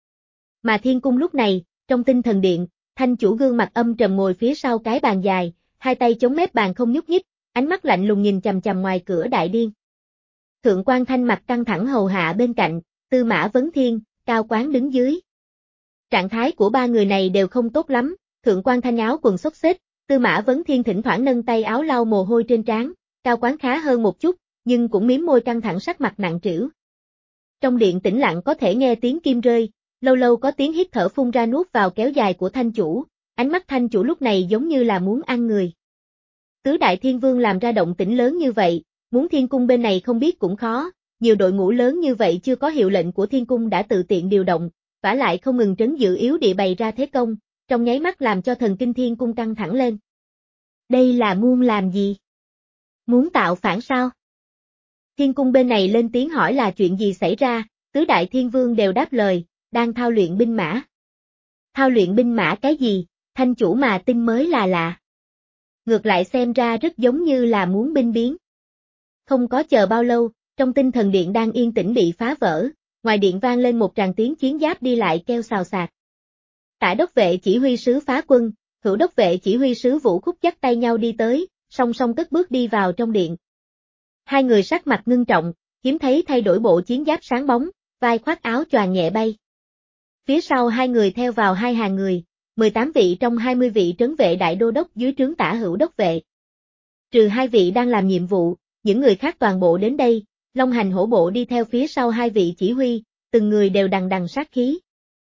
S1: Mà thiên cung lúc này, trong tinh thần điện, thanh chủ gương mặt âm trầm ngồi phía sau cái bàn dài, hai tay chống mép bàn không nhúc nhích, ánh mắt lạnh lùng nhìn chằm chằm ngoài cửa đại điên. Thượng quan Thanh mặt căng thẳng hầu hạ bên cạnh, Tư Mã Vấn Thiên, Cao Quán đứng dưới. Trạng thái của ba người này đều không tốt lắm, Thượng quan Thanh áo quần xốc xếch, Tư Mã Vấn Thiên thỉnh thoảng nâng tay áo lau mồ hôi trên trán, Cao Quán khá hơn một chút, nhưng cũng miếm môi căng thẳng sắc mặt nặng trĩu. Trong điện tĩnh lặng có thể nghe tiếng kim rơi, lâu lâu có tiếng hít thở phun ra nuốt vào kéo dài của thanh chủ, ánh mắt thanh chủ lúc này giống như là muốn ăn người. Tứ đại thiên vương làm ra động tĩnh lớn như vậy, muốn thiên cung bên này không biết cũng khó, nhiều đội ngũ lớn như vậy chưa có hiệu lệnh của thiên cung đã tự tiện điều động, vả lại không ngừng trấn giữ yếu địa bày ra thế công, trong nháy mắt làm cho thần kinh thiên cung căng thẳng lên. Đây là muốn làm gì? Muốn tạo phản sao? Thiên cung bên này lên tiếng hỏi là chuyện gì xảy ra, tứ đại thiên vương đều đáp lời, đang thao luyện binh mã. Thao luyện binh mã cái gì, thanh chủ mà tin mới là lạ. Ngược lại xem ra rất giống như là muốn binh biến. Không có chờ bao lâu, trong tinh thần điện đang yên tĩnh bị phá vỡ, ngoài điện vang lên một tràng tiếng chiến giáp đi lại kêu xào xạc. Tả đốc vệ chỉ huy sứ phá quân, hữu đốc vệ chỉ huy sứ Vũ Khúc dắt tay nhau đi tới, song song cất bước đi vào trong điện. Hai người sắc mặt ngưng trọng, hiếm thấy thay đổi bộ chiến giáp sáng bóng, vai khoác áo choàng nhẹ bay. Phía sau hai người theo vào hai hàng người, mười tám vị trong hai mươi vị trấn vệ đại đô đốc dưới trướng tả hữu đốc vệ. Trừ hai vị đang làm nhiệm vụ, những người khác toàn bộ đến đây, long hành hổ bộ đi theo phía sau hai vị chỉ huy, từng người đều đằng đằng sát khí.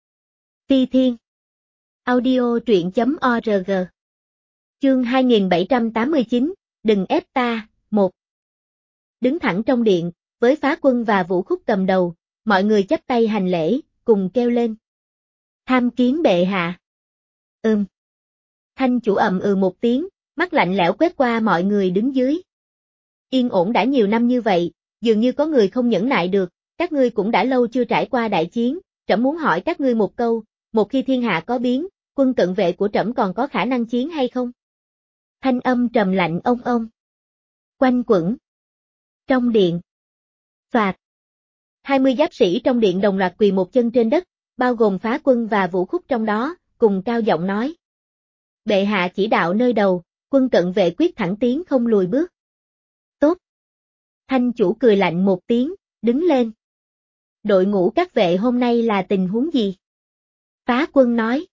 S1: Phi Thiên Audio truyện chấm org Chương hai nghìn bảy trăm tám mươi chín, đừng ép ta, một. Đứng thẳng trong điện, với phá quân và Vũ Khúc cầm đầu, mọi người chắp tay hành lễ, cùng kêu lên. Tham kiến bệ hạ. Ừm. Thanh chủ ậm ừ một tiếng, mắt lạnh lẽo quét qua mọi người đứng dưới. Yên ổn đã nhiều năm như vậy, dường như có người không nhẫn nại được, các ngươi cũng đã lâu chưa trải qua đại chiến, trẫm muốn hỏi các ngươi một câu, một khi thiên hạ có biến, quân cận vệ của trẫm còn có khả năng chiến hay không? Thanh âm trầm lạnh ông ông. Quanh quẩn. Trong điện. Phạt. hai mươi giáp sĩ trong điện đồng loạt quỳ một chân trên đất, bao gồm Phá Quân và Vũ Khúc trong đó, cùng cao giọng nói. Bệ hạ chỉ đạo nơi đầu, quân cận vệ quyết thẳng tiến không lùi bước. Tốt. Thanh chủ cười lạnh một tiếng, đứng lên. Đội ngũ các vệ hôm nay là tình huống gì? Phá Quân nói.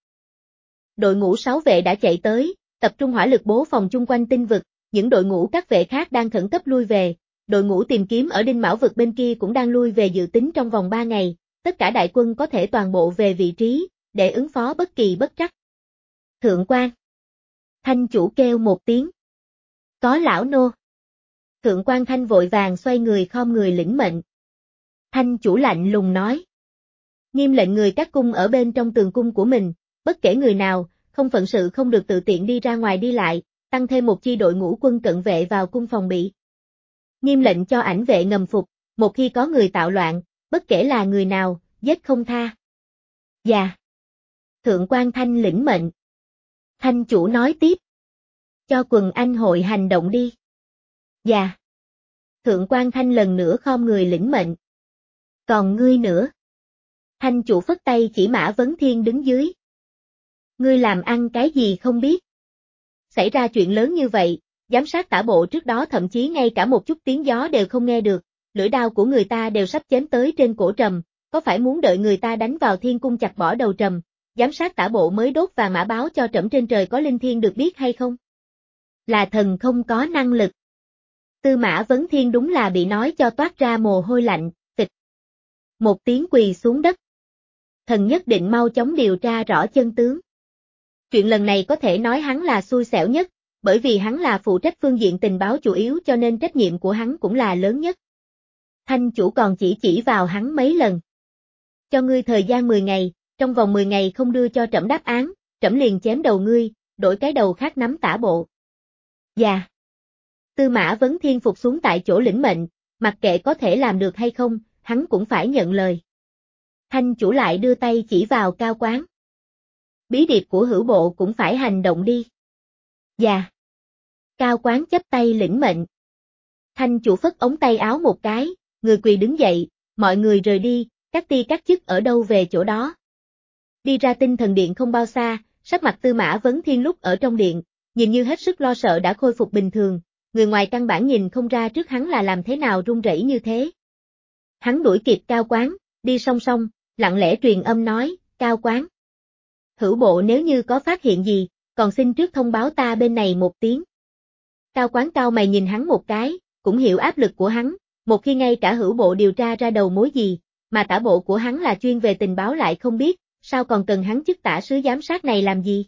S1: Đội ngũ sáu vệ đã chạy tới, tập trung hỏa lực bố phòng chung quanh tinh vực, những đội ngũ các vệ khác đang khẩn cấp lui về, đội ngũ tìm kiếm ở Đinh Mão vực bên kia cũng đang lui về dự tính trong vòng ba ngày, tất cả đại quân có thể toàn bộ về vị trí, để ứng phó bất kỳ bất trắc. Thượng quan. Thanh chủ kêu một tiếng. Có lão nô. Thượng quan Thanh vội vàng xoay người khom người lĩnh mệnh. Thanh chủ lạnh lùng nói. Nghiêm lệnh người các cung ở bên trong tường cung của mình, bất kể người nào, không phận sự không được tự tiện đi ra ngoài đi lại, tăng thêm một chi đội ngũ quân cận vệ vào cung phòng bị. Nghiêm lệnh cho ảnh vệ ngầm phục, một khi có người tạo loạn, bất kể là người nào, giết không tha. Dạ. Thượng quan Thanh lĩnh mệnh. Thanh chủ nói tiếp. Cho quần anh hội hành động đi. Dạ. Thượng quan Thanh lần nữa khom người lĩnh mệnh. Còn ngươi nữa. Thanh chủ phất tay chỉ Mã Vấn Thiên đứng dưới. Ngươi làm ăn cái gì không biết. Xảy ra chuyện lớn như vậy, giám sát tả bộ trước đó thậm chí ngay cả một chút tiếng gió đều không nghe được, lưỡi đao của người ta đều sắp chém tới trên cổ Trầm, có phải muốn đợi người ta đánh vào thiên cung chặt bỏ đầu Trầm, giám sát tả bộ mới đốt và mã báo cho trẫm trên trời có linh thiên được biết hay không? Là thần không có năng lực. Tư Mã Vấn Thiên đúng là bị nói cho toát ra mồ hôi lạnh, phịch. Một tiếng quỳ xuống đất. Thần nhất định mau chóng điều tra rõ chân tướng. Chuyện lần này có thể nói hắn là xui xẻo nhất, bởi vì hắn là phụ trách phương diện tình báo chủ yếu cho nên trách nhiệm của hắn cũng là lớn nhất. Thanh chủ còn chỉ chỉ vào hắn mấy lần. Cho ngươi thời gian mười ngày, trong vòng mười ngày không đưa cho trẫm đáp án, trẫm liền chém đầu ngươi, đổi cái đầu khác nắm tả bộ. Dạ. Tư Mã Vấn Thiên phục xuống tại chỗ lĩnh mệnh, mặc kệ có thể làm được hay không, hắn cũng phải nhận lời. Thanh chủ lại đưa tay chỉ vào Cao Quán. Bí điệp của hữu bộ cũng phải hành động đi. Dạ. Cao Quán chắp tay lĩnh mệnh. Thanh chủ phất ống tay áo một cái, người quỳ đứng dậy, mọi người rời đi, các ti các chức ở đâu về chỗ đó. Đi ra tinh thần điện không bao xa, sắc mặt Tư Mã Vấn Thiên lúc ở trong điện, nhìn như hết sức lo sợ đã khôi phục bình thường, người ngoài căn bản nhìn không ra trước hắn là làm thế nào run rẩy như thế. Hắn đuổi kịp Cao Quán, đi song song, lặng lẽ truyền âm nói, Cao Quán. Hữu bộ nếu như có phát hiện gì, còn xin trước thông báo ta bên này một tiếng. Cao Quán cao mày nhìn hắn một cái, cũng hiểu áp lực của hắn, một khi ngay cả hữu bộ điều tra ra đầu mối gì, mà tả bộ của hắn là chuyên về tình báo lại không biết, sao còn cần hắn chức tả sứ giám sát này làm gì?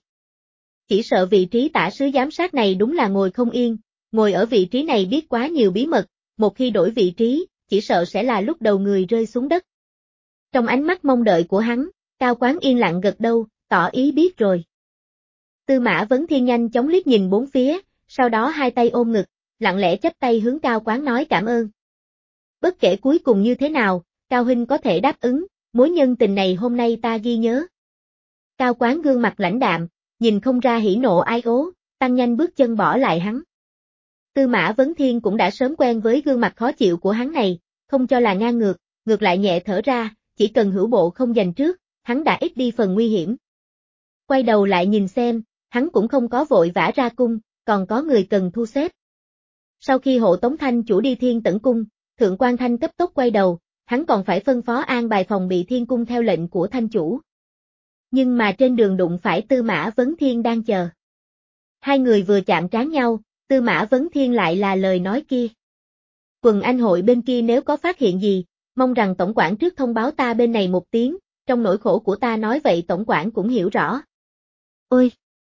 S1: Chỉ sợ vị trí tả sứ giám sát này đúng là ngồi không yên, ngồi ở vị trí này biết quá nhiều bí mật, một khi đổi vị trí, chỉ sợ sẽ là lúc đầu người rơi xuống đất. Trong ánh mắt mong đợi của hắn, Cao Quán yên lặng gật đầu, tỏ ý biết rồi. Tư Mã Vấn Thiên nhanh chóng liếc nhìn bốn phía, sau đó hai tay ôm ngực, lặng lẽ chắp tay hướng Cao Quán nói cảm ơn. Bất kể cuối cùng như thế nào, Cao huynh có thể đáp ứng, mối nhân tình này hôm nay ta ghi nhớ. Cao Quán gương mặt lãnh đạm, nhìn không ra hỉ nộ ai ố, tăng nhanh bước chân bỏ lại hắn. Tư Mã Vấn Thiên cũng đã sớm quen với gương mặt khó chịu của hắn này, không cho là ngang ngược, ngược lại nhẹ thở ra, chỉ cần hữu bộ không giành trước, hắn đã ít đi phần nguy hiểm. Quay đầu lại nhìn xem, hắn cũng không có vội vã ra cung, còn có người cần thu xếp. Sau khi hộ tống Thanh chủ đi Thiên Tẩn cung, Thượng quan Thanh cấp tốc quay đầu, hắn còn phải phân phó an bài phòng bị Thiên cung theo lệnh của Thanh chủ. Nhưng mà trên đường đụng phải Tư Mã Vấn Thiên đang chờ. Hai người vừa chạm trán nhau, Tư Mã Vấn Thiên lại là lời nói kia. Quần anh hội bên kia nếu có phát hiện gì, mong rằng tổng quản trước thông báo ta bên này một tiếng, trong nỗi khổ của ta nói vậy tổng quản cũng hiểu rõ. Ôi!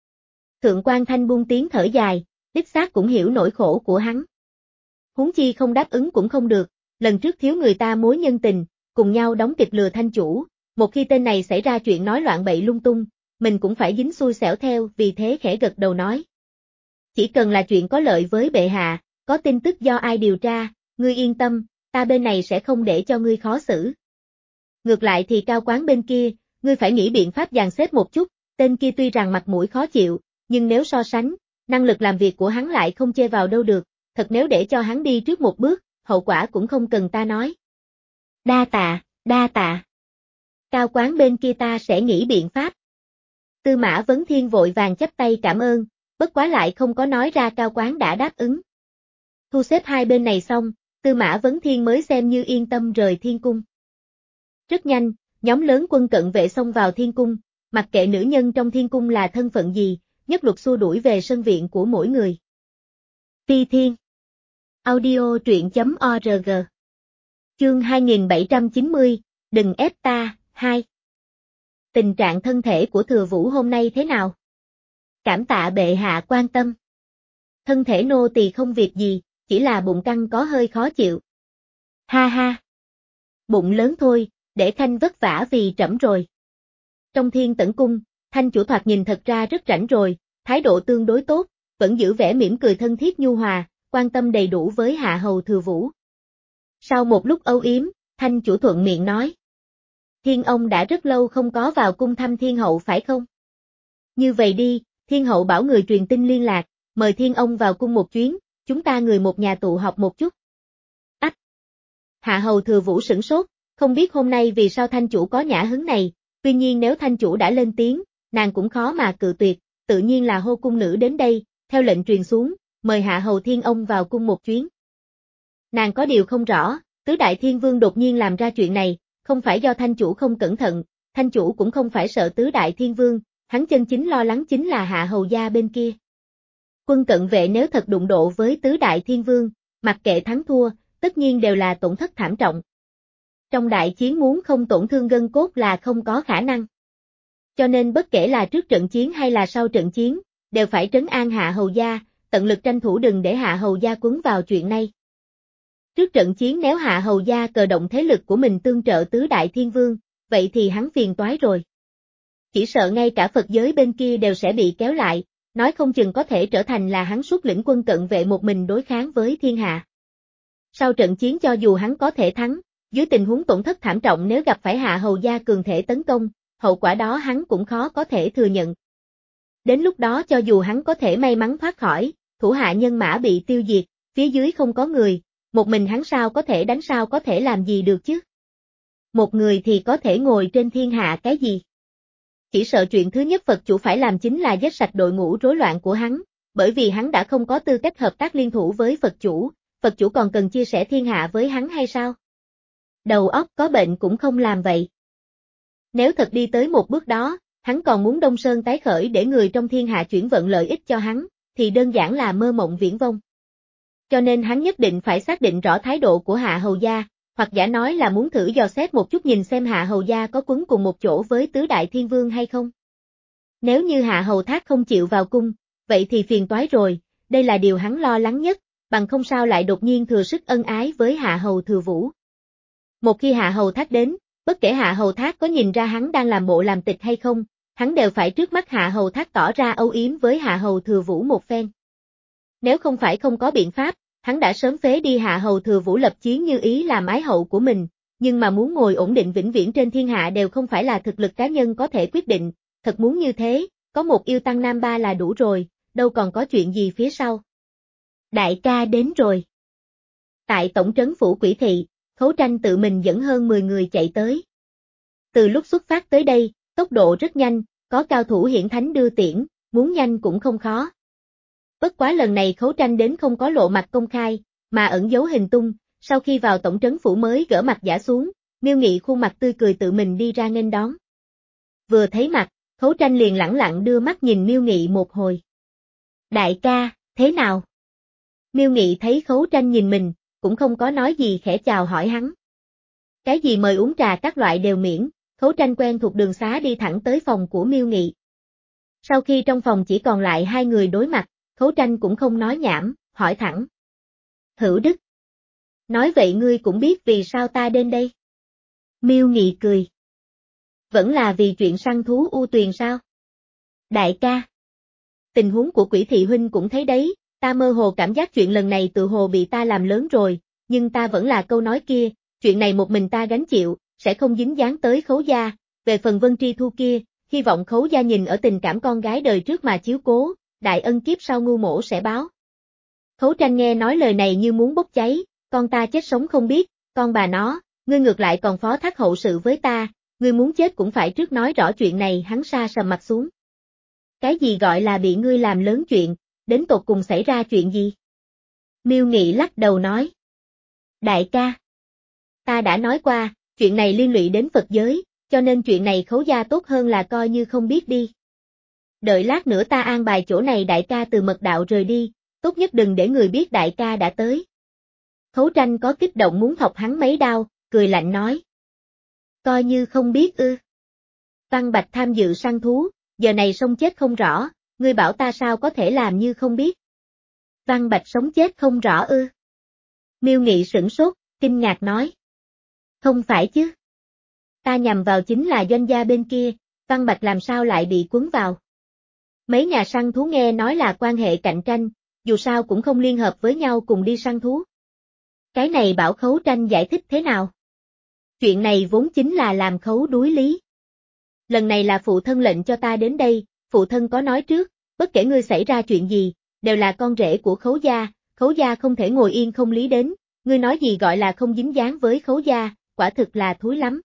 S1: Thượng quan Thanh buông tiếng thở dài, đích xác cũng hiểu nỗi khổ của hắn. Huống chi không đáp ứng cũng không được, lần trước thiếu người ta mối nhân tình, cùng nhau đóng kịch lừa Thanh chủ, một khi tên này xảy ra chuyện nói loạn bậy lung tung, mình cũng phải dính xui xẻo theo, vì thế khẽ gật đầu nói. Chỉ cần là chuyện có lợi với bệ hạ, có tin tức do ai điều tra, ngươi yên tâm, ta bên này sẽ không để cho ngươi khó xử. ngược lại thì Cao Quán bên kia, ngươi phải nghĩ biện pháp dàn xếp một chút, tên kia tuy rằng mặt mũi khó chịu, nhưng nếu so sánh, năng lực làm việc của hắn lại không chê vào đâu được, thật nếu để cho hắn đi trước một bước, hậu quả cũng không cần ta nói. Đa tạ, đa tạ. Cao Quán bên kia ta sẽ nghĩ biện pháp. Tư Mã Vấn Thiên vội vàng chắp tay cảm ơn, bất quá lại không có nói ra Cao Quán đã đáp ứng. Thu xếp hai bên này xong, Tư Mã Vấn Thiên mới xem như yên tâm rời thiên cung. Rất nhanh, nhóm lớn quân cận vệ xông vào thiên cung, mặc kệ nữ nhân trong thiên cung là thân phận gì, nhất luật xua đuổi về sân viện của mỗi người. Phi Thiên Audio truyện chấm org Chương hai nghìn bảy trăm chín mươi, đừng ép ta, hai. Tình trạng thân thể của Thừa Vũ hôm nay thế nào? Cảm tạ bệ hạ quan tâm. Thân thể nô tỳ không việc gì, chỉ là bụng căng có hơi khó chịu. Ha ha. Bụng lớn thôi, để Khanh vất vả vì trẫm rồi. Trong Thiên Tẩn Cung, Thanh chủ thoạt nhìn thật ra rất rảnh rồi, thái độ tương đối tốt, vẫn giữ vẻ mỉm cười thân thiết nhu hòa, quan tâm đầy đủ với hạ hầu Thừa Vũ. Sau một lúc âu yếm, Thanh chủ thuận miệng nói. Thiên ông đã rất lâu không có vào cung thăm Thiên hậu phải không? Như vậy đi, Thiên hậu bảo người truyền tin liên lạc, mời Thiên ông vào cung một chuyến, chúng ta người một nhà tụ họp một chút. Ách! Hạ hầu Thừa Vũ sửng sốt, không biết hôm nay vì sao Thanh chủ có nhã hứng này, tuy nhiên nếu Thanh chủ đã lên tiếng, nàng cũng khó mà cự tuyệt, tự nhiên là hô cung nữ đến đây, theo lệnh truyền xuống, mời Hạ hầu Thiên ông vào cung một chuyến. Nàng có điều không rõ, tứ đại thiên vương đột nhiên làm ra chuyện này, không phải do Thanh chủ không cẩn thận, Thanh chủ cũng không phải sợ tứ đại thiên vương, hắn chân chính lo lắng chính là Hạ hầu gia bên kia. Quân cận vệ nếu thật đụng độ với tứ đại thiên vương, mặc kệ thắng thua, tất nhiên đều là tổn thất thảm trọng. Trong đại chiến muốn không tổn thương gân cốt là không có khả năng. Cho nên bất kể là trước trận chiến hay là sau trận chiến, đều phải trấn an Hạ hầu gia, tận lực tranh thủ đừng để Hạ hầu gia cuốn vào chuyện này. Trước trận chiến nếu Hạ hầu gia cờ động thế lực của mình tương trợ tứ đại thiên vương, vậy thì hắn phiền toái rồi. Chỉ sợ ngay cả Phật giới bên kia đều sẽ bị kéo lại, nói không chừng có thể trở thành là hắn xuất lĩnh quân cận vệ một mình đối kháng với thiên hạ. Sau trận chiến cho dù hắn có thể thắng, dưới tình huống tổn thất thảm trọng nếu gặp phải Hạ hầu gia cường thể tấn công, hậu quả đó hắn cũng khó có thể thừa nhận. Đến lúc đó cho dù hắn có thể may mắn thoát khỏi, thủ hạ nhân mã bị tiêu diệt, phía dưới không có người, một mình hắn sao có thể đánh sao có thể làm gì được chứ? Một người thì có thể ngồi trên thiên hạ cái gì? Chỉ sợ chuyện thứ nhất Phật chủ phải làm chính là giết sạch đội ngũ rối loạn của hắn, bởi vì hắn đã không có tư cách hợp tác liên thủ với Phật chủ, Phật chủ còn cần chia sẻ thiên hạ với hắn hay sao? Đầu óc có bệnh cũng không làm vậy. Nếu thật đi tới một bước đó, hắn còn muốn Đông Sơn tái khởi để người trong thiên hạ chuyển vận lợi ích cho hắn, thì đơn giản là mơ mộng viển vông. Cho nên hắn nhất định phải xác định rõ thái độ của Hạ hầu gia, hoặc giả nói là muốn thử dò xét một chút nhìn xem Hạ hầu gia có quấn cùng một chỗ với tứ đại thiên vương hay không. Nếu như Hạ hầu Thác không chịu vào cung, vậy thì phiền toái rồi, đây là điều hắn lo lắng nhất, bằng không sao lại đột nhiên thừa sức ân ái với Hạ hầu Thừa Vũ. Một khi Hạ hầu Thác đến, bất kể Hạ hầu Thác có nhìn ra hắn đang làm bộ làm tịch hay không, hắn đều phải trước mắt Hạ hầu Thác tỏ ra âu yếm với Hạ hầu Thừa Vũ một phen. Nếu không phải không có biện pháp, hắn đã sớm phế đi Hạ hầu Thừa Vũ lập chiến như ý làm ái hậu của mình, nhưng mà muốn ngồi ổn định vĩnh viễn trên thiên hạ đều không phải là thực lực cá nhân có thể quyết định, thật muốn như thế, có một yêu tăng nam ba là đủ rồi, đâu còn có chuyện gì phía sau. Đại ca đến rồi. Tại tổng trấn phủ Quỷ Thị, Khấu Tranh tự mình dẫn hơn mười người chạy tới. Từ lúc xuất phát tới đây, tốc độ rất nhanh, có cao thủ hiển thánh đưa tiễn, muốn nhanh cũng không khó. Bất quá lần này Khấu Tranh đến không có lộ mặt công khai, mà ẩn giấu hình tung, sau khi vào tổng trấn phủ mới gỡ mặt giả xuống, Miêu Nghị khuôn mặt tươi cười tự mình đi ra nghênh đón. Vừa thấy mặt, Khấu Tranh liền lẳng lặng đưa mắt nhìn Miêu Nghị một hồi. Đại ca, thế nào? Miêu Nghị thấy Khấu Tranh nhìn mình, cũng không có nói gì khẽ chào hỏi hắn. Cái gì mời uống trà các loại đều miễn, Khấu Tranh quen thuộc đường xá đi thẳng tới phòng của Miêu Nghị. Sau khi trong phòng chỉ còn lại hai người đối mặt, Khấu Tranh cũng không nói nhảm, hỏi thẳng. Hữu Đức. Nói vậy ngươi cũng biết vì sao ta đến đây? Miêu Nghị cười. Vẫn là vì chuyện săn thú U Tuyền sao? Đại ca. Tình huống của Quỷ Thị huynh cũng thấy đấy, ta mơ hồ cảm giác chuyện lần này tự hồ bị ta làm lớn rồi, nhưng ta vẫn là câu nói kia, chuyện này một mình ta gánh chịu, sẽ không dính dáng tới Khấu gia, về phần Vân Tri Thu kia, hy vọng Khấu gia nhìn ở tình cảm con gái đời trước mà chiếu cố, đại ân kiếp sau ngu mỗ sẽ báo. Khấu Tranh nghe nói lời này như muốn bốc cháy, con ta chết sống không biết, con bà nó, ngươi ngược lại còn phó thác hậu sự với ta, ngươi muốn chết cũng phải trước nói rõ chuyện này. Hắn sa sầm mặt xuống. Cái gì gọi là bị ngươi làm lớn chuyện, đến tột cùng xảy ra chuyện gì? Miêu Nghị lắc đầu nói. Đại ca, ta đã nói qua, chuyện này liên lụy đến Phật giới, cho nên chuyện này Khấu gia tốt hơn là coi như không biết đi. Đợi lát nữa ta an bài chỗ này đại ca từ mật đạo rời đi, tốt nhất đừng để người biết đại ca đã tới. Khấu Tranh có kích động muốn thọc hắn mấy đao, cười lạnh nói. Coi như không biết ư. Văn Bạch tham dự săn thú, giờ này sống chết không rõ, ngươi bảo ta sao có thể làm như không biết. Văn Bạch sống chết không rõ ư. Miêu Nghị sửng sốt, kinh ngạc nói. Không phải chứ. Ta nhằm vào chính là doanh gia bên kia, Văn Bạch làm sao lại bị cuốn vào. Mấy nhà săn thú nghe nói là quan hệ cạnh tranh, dù sao cũng không liên hợp với nhau cùng đi săn thú. Cái này bảo Khấu Tranh giải thích thế nào? Chuyện này vốn chính là làm Khấu đuối lý. Lần này là phụ thân lệnh cho ta đến đây, phụ thân có nói trước, bất kể ngươi xảy ra chuyện gì, đều là con rể của Khấu gia, Khấu gia không thể ngồi yên không lý đến, ngươi nói gì gọi là không dính dáng với Khấu gia, quả thực là thúi lắm.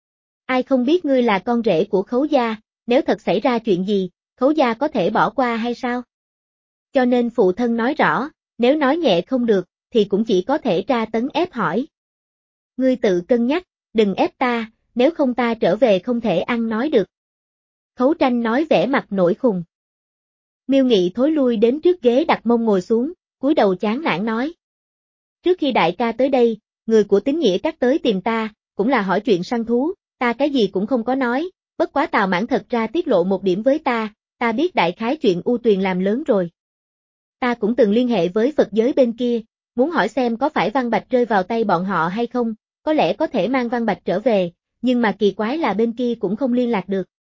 S1: Ai không biết ngươi là con rể của Khấu gia, nếu thật xảy ra chuyện gì, Khấu gia có thể bỏ qua hay sao? Cho nên phụ thân nói rõ, nếu nói nhẹ không được, thì cũng chỉ có thể tra tấn ép hỏi. Ngươi tự cân nhắc, đừng ép ta, nếu không ta trở về không thể ăn nói được. Khấu Tranh nói vẻ mặt nổi khùng. Miêu Nghị thối lui đến trước ghế đặt mông ngồi xuống, cúi đầu chán nản nói. Trước khi đại ca tới đây, người của Tín Nghĩa Các tới tìm ta, cũng là hỏi chuyện săn thú, ta cái gì cũng không có nói, bất quá Tào Mãn thật ra tiết lộ một điểm với ta, ta biết đại khái chuyện U Tuyền làm lớn rồi. Ta cũng từng liên hệ với Phật giới bên kia, muốn hỏi xem có phải Văn Bạch rơi vào tay bọn họ hay không, có lẽ có thể mang Văn Bạch trở về, nhưng mà kỳ quái là bên kia cũng không liên lạc được.